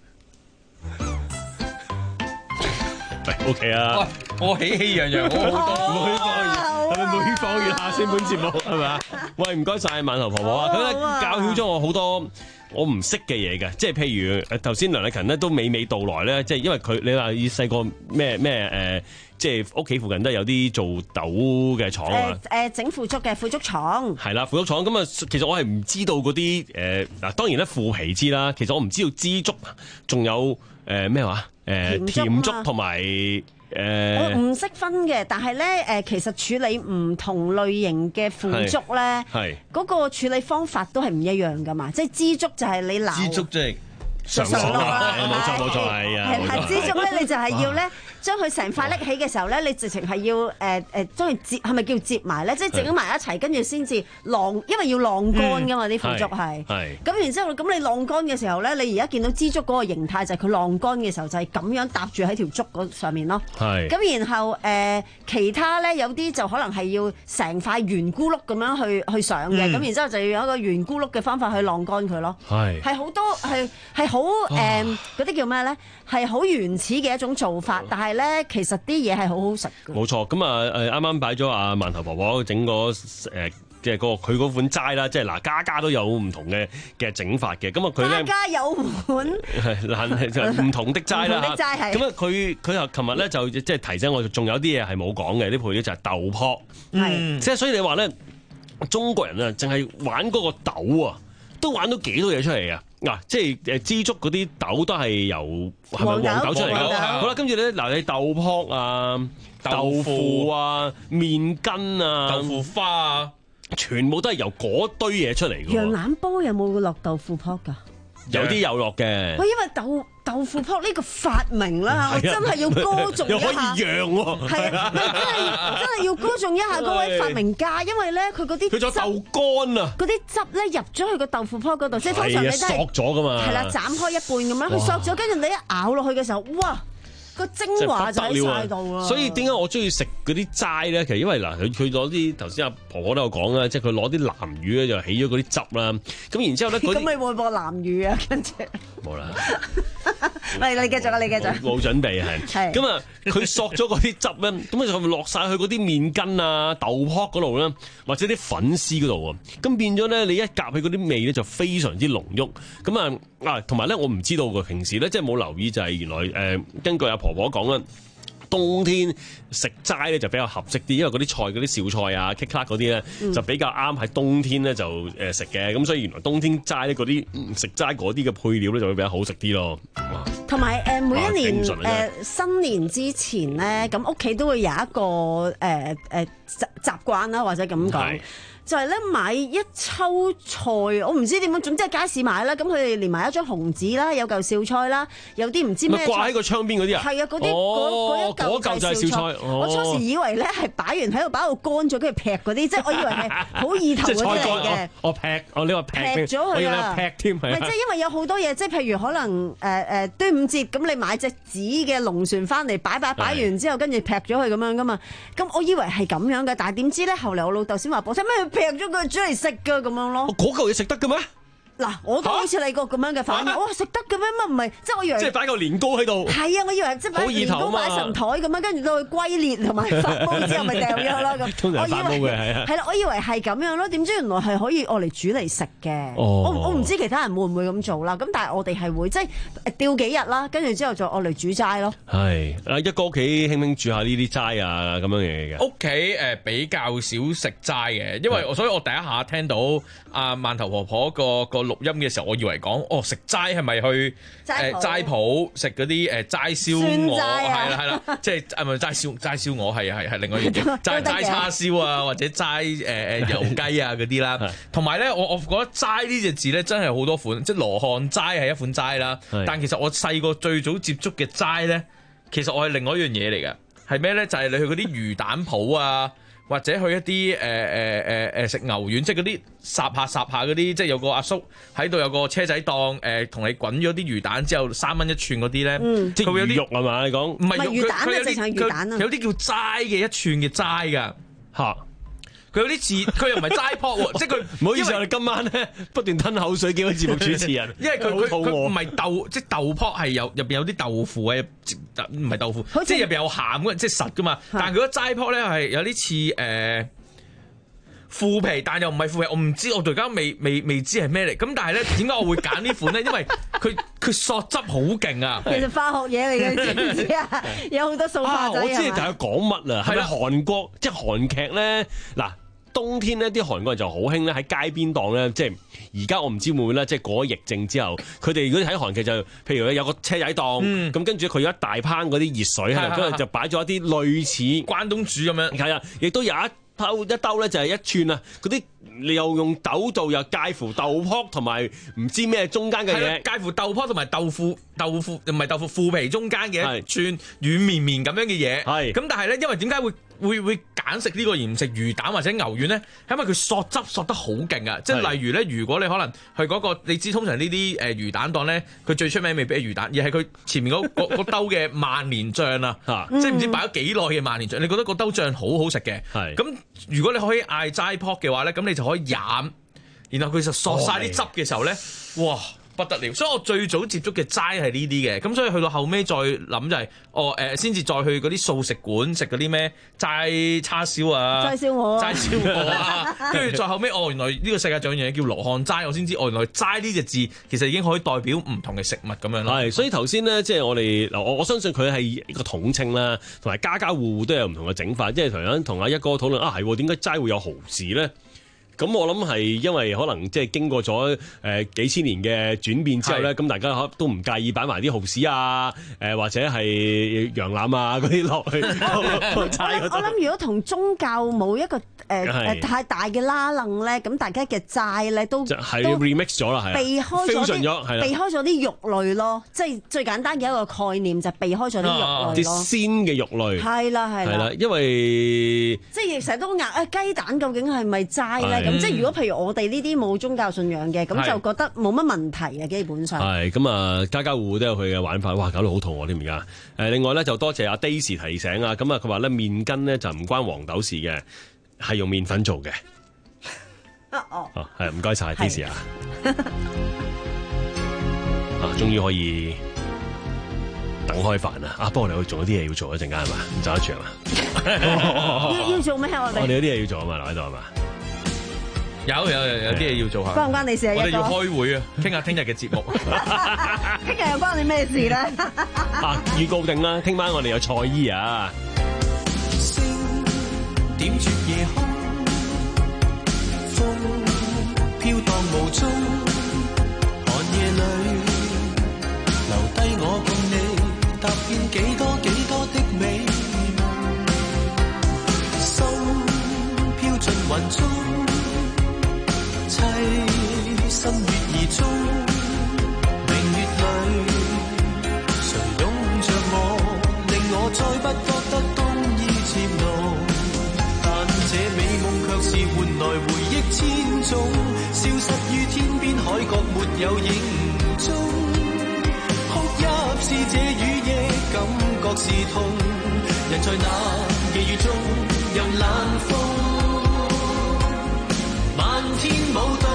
喂 ，OK 啊！ 喂，我喜氣洋洋，我好多。 每況愈係咪每況愈下先本節目係咪啊？喂，唔該晒饅頭婆婆啊！佢咧教曉咗我好多我唔識嘅嘢嘅，即係譬如誒頭先梁禮勤咧都娓娓道來咧，即係因為佢你話以細個咩咩誒，即係屋企附近都有啲做豆嘅廠啊。 誒誒整腐竹嘅腐竹廠係啦，腐竹廠咁啊，其實我係唔知道嗰啲誒嗱，當然咧腐皮知啦，其實我唔知道枝竹仲有誒咩話誒甜竹同埋。 我唔識分嘅，但係咧誒，其實處理唔同類型嘅腐竹咧，嗰個處理方法都係唔一樣噶嘛。即係枝竹就係你鬧， 枝竹即係上手啦，冇錯冇錯係啊。 係枝竹咧，你就係要咧將佢成塊拎起嘅時候咧，你直情係要誒誒將佢接，係咪叫接埋咧？即係整埋一齊，跟住先至晾，因為要晾乾噶嘛啲腐竹係。係。咁然之後，咁你晾乾嘅時候咧，你而家見到枝竹嗰個形態就係佢晾乾嘅時候就係咁樣搭住喺條竹嗰上面咯。係。咁然後誒其他咧有啲就可能係要成塊圓咕碌咁樣去去上嘅，咁然之後就要有一個圓咕碌嘅方法去晾乾佢咯。係。係好多係係好誒嗰啲叫咩咧？係好原始嘅一種做法，但係咧其實啲嘢係好好食嘅。冇錯，咁啊誒啱啱擺咗阿饅頭婆婆整個誒即係個佢嗰款齋啦，即係嗱家家都有唔同嘅嘅整法嘅，咁啊佢咧家家有款係嗱就唔同的齋啦嚇。咁啊佢佢又琴日咧就即係提醒我，仲有啲嘢係冇講嘅，啲配料就係豆卜，係即係所以你話咧中國人啊，淨係玩嗰個豆啊，都玩到幾多嘢出嚟啊！嗱，即係誒枝竹嗰啲豆都係由係咪黃豆出嚟㗎？好啦，跟住咧嗱，你豆卜啊、豆腐啊、麵筋啊、 豆腐花啊， 全部都係由嗰堆嘢出嚟㗎。 羊腩煲有冇落豆腐卜㗎？ 有啲有落嘅。 喂，因為豆豆腐卜呢個發明啦，我真係要歌頌一下。 又可以揚喎。 係啊，真係真係要歌頌一下嗰位發明家，因為咧佢嗰啲佢仲有豆乾啊， 嗰啲汁咧入咗去個豆腐卜嗰度，即係通常你都係索咗㗎嘛。 係啦，斬開一半咁樣，佢索咗，跟住你一咬落去嘅時候，哇！個精華就喺晒度啊！ 所以點解我中意食嗰啲齋咧？其實因為嗱，佢佢攞啲頭先阿婆婆都有講啦，即係佢攞啲南魚咧就起咗嗰啲汁啦。咁然之後咧，咁你會播南魚啊？跟住冇啦。 嚟你繼續啊！你繼續。 冇準備係。係。咁啊，佢索咗嗰啲汁咧，咁就落晒去嗰啲麵筋啊、豆卜嗰度啦，或者啲粉絲嗰度啊。咁變咗咧，你一夾起嗰啲味咧就非常之濃郁。咁啊啊，同埋咧，我唔知道㗎，平時咧即係冇留意就係原來誒、呃，根據阿婆婆講啦，冬天食齋咧就比較合適啲，因為嗰啲菜嗰啲小菜啊、棘卡嗰啲咧就比較啱喺冬天咧就誒食嘅，咁所以原來冬天齋咧嗰啲食齋嗰啲嘅配料咧就會比較好食啲咯。 同埋誒每一年誒、呃、新年之前咧，咁屋企都會有一個誒誒習習慣啦，或者咁講。就係咧買一抽菜，我唔知點樣，總之係街市買啦。咁佢哋連埋一張紅紙啦，有嚿小菜啦，有啲唔知咩菜掛喺個窗邊嗰啲啊？ 係啊，嗰啲嗰嗰嚿就係小菜。我初時以為咧係擺完喺度擺到乾咗，跟住劈嗰啲，即係我以為係好意頭嗰啲嚟嘅。 我劈，我呢個劈劈咗佢啊！ 劈添係。 唔係即係因為有好多嘢，即係譬如可能誒誒端午節咁，你買隻紙嘅龍船翻嚟擺擺擺完之後，跟住劈咗佢咁樣噶嘛。咁我以為係咁樣嘅，但係點知咧後嚟我老豆先話：「我使咩？劈咗佢煮嚟食噶咁樣咯， 嗰嚿嘢食得嘅咩？ 嗱，我都好似你個咁樣嘅反應，哇食得嘅咩？乜唔係？即係我以為即係擺嚿年糕喺度。 係啊，我以為即係擺年糕擺神台咁樣，跟住到佢龜裂同埋發毛之後咪掉咗啦咁。 通常發毛嘅係啊。 係啦，我以為係咁樣咯，點知原來係可以愛嚟煮嚟食嘅。我我唔知其他人會唔會咁做啦。咁但係我哋係會即係吊幾日啦，跟住之後再愛嚟煮齋咯。係啊，一哥屋企興唔興煮下呢啲齋啊咁樣嘢嘅？ 屋企誒比較少食齋嘅，因為所以我第一下聽到阿饅頭婆婆個個錄音嘅時候，我以為講哦食齋係咪去誒齋鋪食嗰啲誒齋燒鵝係啦係啦，即係係咪齋燒齋燒鵝係係係另外一樣嘢，齋齋叉燒啊或者齋誒誒油雞啊嗰啲啦。同埋咧，我我覺得齋呢隻字咧真係好多款，即係羅漢齋係一款齋啦。但其實我細個最早接觸嘅齋咧，其實我係另外一樣嘢嚟嘅，係咩咧？就係你去嗰啲魚蛋鋪啊。 或者去一啲誒誒誒誒食牛丸，即係嗰啲烚下烚下嗰啲，即係有個阿叔喺度有個車仔檔誒，同、呃、你滾咗啲魚蛋之後三蚊一串嗰啲咧， 嗯，即係佢會有啲肉係嘛？你講唔係魚蛋啊，直情係魚蛋啊， 有啲叫齋嘅一串嘅齋㗎嚇。佢有啲似，佢又唔係齋撲喎，即係佢唔好意思，我哋今晚咧不斷吞口水，幾個節目主持人， 因為佢佢佢唔係豆，即係豆撲係有入邊有啲豆腐嘅，唔係豆腐，即係入邊有餡嘅，即係實噶嘛。但係佢嗰齋撲咧係有啲似誒腐皮，但又唔係腐皮，我唔知，我到而家未未未知係咩嚟。咁但係咧，點解我會揀呢款咧？因為佢佢索汁好勁啊！ 其實化學嘢嚟嘅，知唔知啊？有好多塑化劑啊！ 我知你大家講乜啦？係咪韓國即係韓劇咧？嗱。冬天呢啲韓國人就好興咧喺街邊檔咧，即係而家我唔知會唔會咧，即係過咗疫症之後，佢哋如果睇韓劇就，譬如有個車仔檔，咁、嗯、跟住佢有一大烹嗰啲熱水喺度，跟住就擺咗一啲類似關東煮咁樣， 係啊，亦都有一兜一兜咧就係一串啊，嗰啲你又用豆做又介乎豆卜同埋唔知咩中間嘅嘢， 介乎豆卜同埋豆腐豆腐唔係豆腐腐皮中間嘅一串軟綿綿咁樣嘅嘢，係咁，但係咧因為點解會會會揀食呢個而唔食魚蛋或者牛丸咧？係因為佢索汁索得好勁啊！即係例如咧，如果你可能去嗰、嗰個，你知通常呢啲誒魚蛋檔咧，佢最出名未必係魚蛋，而係佢前面嗰嗰兜嘅萬年醬啊，即係唔知擺咗幾耐嘅萬年醬，你覺得嗰兜醬好好食嘅。係咁，如果你可以嗌齋撲嘅話咧，咁你就可以飲，然後佢就索晒啲汁嘅時候咧，哇！不得了，所以我最早接觸嘅齋係呢啲嘅，咁所以去到後尾再諗就係、是，哦誒，先、呃、至再去嗰啲素食館食嗰啲咩齋叉燒啊， 齋燒鵝啊， 齋燒鵝啊，跟住再後尾，哦原來呢個世界仲有樣嘢叫羅漢齋，我先知，哦原來齋呢隻字其實已經可以代表唔同嘅食物咁樣咯。係， 所以頭先咧，即係我哋嗱，我我相信佢係一個統稱啦，同埋家家戶戶都有唔同嘅整法，即係同樣同阿一哥討論啊，係點解齋會有蠔豉咧？咁我諗係因為可能即係經過咗誒幾千年嘅轉變之後咧，咁大家都唔介意擺埋啲蠔豉啊，誒或者係羊腩啊嗰啲落去。 我諗如果同宗教冇一個誒誒太大嘅拉楞咧，咁大家嘅齋咧都係 remix 咗啦，係避開咗啲避開咗啲肉類咯，即係最簡單嘅一個概念就係避開咗啲肉類咯。 啲鮮嘅肉類係啦係啦， 因為即係成日都嗌誒雞蛋究竟係咪齋咧？咁即係如果譬如我哋呢啲冇宗教信仰嘅，咁就覺得冇乜問題嘅，基本上。係咁啊，家家戶戶都有佢嘅玩法。哇，搞到好肚餓添而家。誒，另外咧就多謝阿 Daisy 提醒啊。咁啊，佢話咧麵筋咧就唔關黃豆事嘅，係用麵粉做嘅。 哦哦。 哦，係唔該晒 Daisy 啊。啊，終於可以等開飯啦！啊，不過我哋仲有啲嘢要做一陣間係嘛？唔走得住啊嘛？ 要要做咩我哋？ 我哋有啲嘢要做啊嘛，留喺度係嘛？ 有有有有啲嘢要做下， 關唔關你事啊？ 我哋要開會啊，傾下聽日嘅節目。 聽日又關你咩事咧？ 啊，預告定啦，聽晚我哋有蔡依啊。 星點綴夜空，風飄蕩無蹤，寒夜裏留低我共你踏遍幾多幾多的美夢，心飄進雲中。棲身月兒中，明月裏，誰擁着我，令我再不覺得冬意漸濃。但這美夢卻是換來回憶千種，消失於天邊海角，沒有影蹤。哭泣是這雨夜，感覺是痛，人在那夜雨中任冷風。漫天舞動，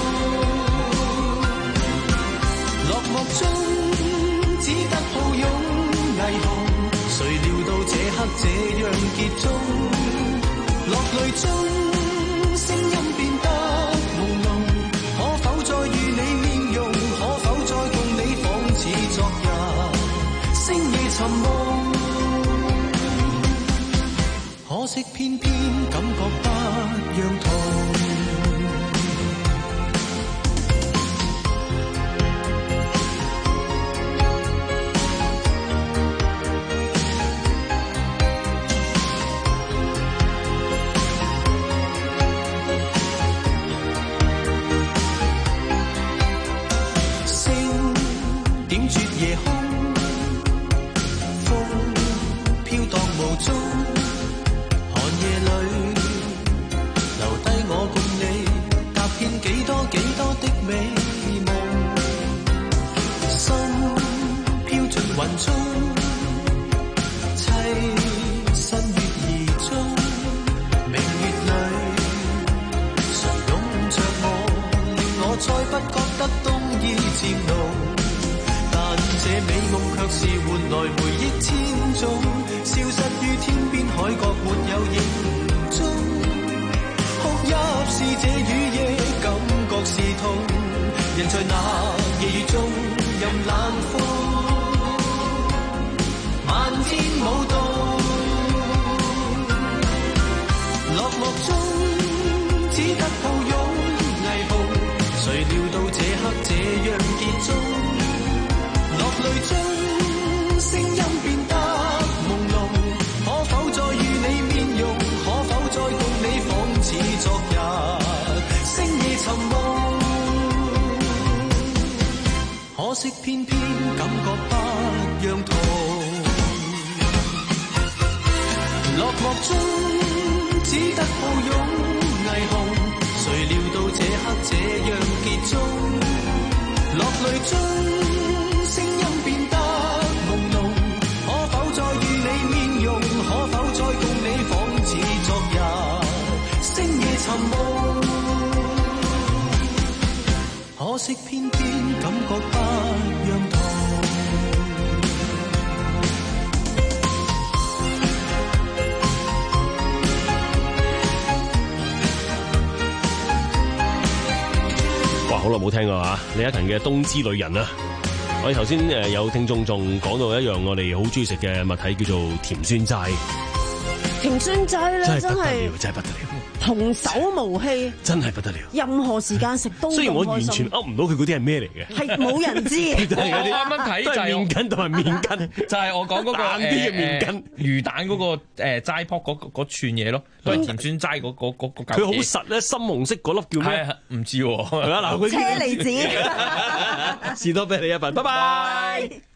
落寞中只得抱擁霓虹。誰料到這刻這樣結終？落淚中聲音變得朦朧，可否再遇你面容？可否再共你仿似昨日星夜尋夢？可惜偏偏感覺不樣同。夜空，風飄蕩無蹤，寒夜裏雲中棲身月兒中，明月裏誰擁着我，令我再不覺得冬意漸濃。但這美夢卻是換來回憶千種，消失於天邊海角沒有影蹤。哭泣是這雨夜，感覺是痛，人在那夜雨中任冷風漫天舞動。落寞中只得抱擁霓虹，誰料到這刻這樣結束。落淚中聲音變得朦朧，可否再與你面容，可否再共你仿似昨日星夜尋夢。可惜偏偏感覺不樣同，落寞中只得抱擁霓虹，誰料到這刻這樣結束。落淚中聲音變得朦朧，可否再與你面容，可否再共你仿似昨日星夜尋夢。可惜偏偏感覺不樣同。 哇，好耐冇聽過嚇李克勤嘅《冬之旅人》啊！我哋頭先誒有聽眾仲講到一樣我哋好中意食嘅物體叫做甜酸齋。 甜酸齋咧真係真係不得了， 童叟無欺， 真係不得了。 任何時間食都咁開心。 雖然我完全噏唔到佢嗰啲係咩嚟嘅， 係冇人知。 我啱啱睇就係麵筋同埋麵筋， 就係我講嗰個硬啲嘅麵筋魚蛋嗰個誒齋卜嗰嗰串嘢咯，都係甜酸齋嗰嗰嗰嗰嚿嘢。 佢好實咧，深紅色嗰粒叫咩？ 唔知喎。 係嘛嗱，佢車厘子。 士多啤梨一份，拜拜。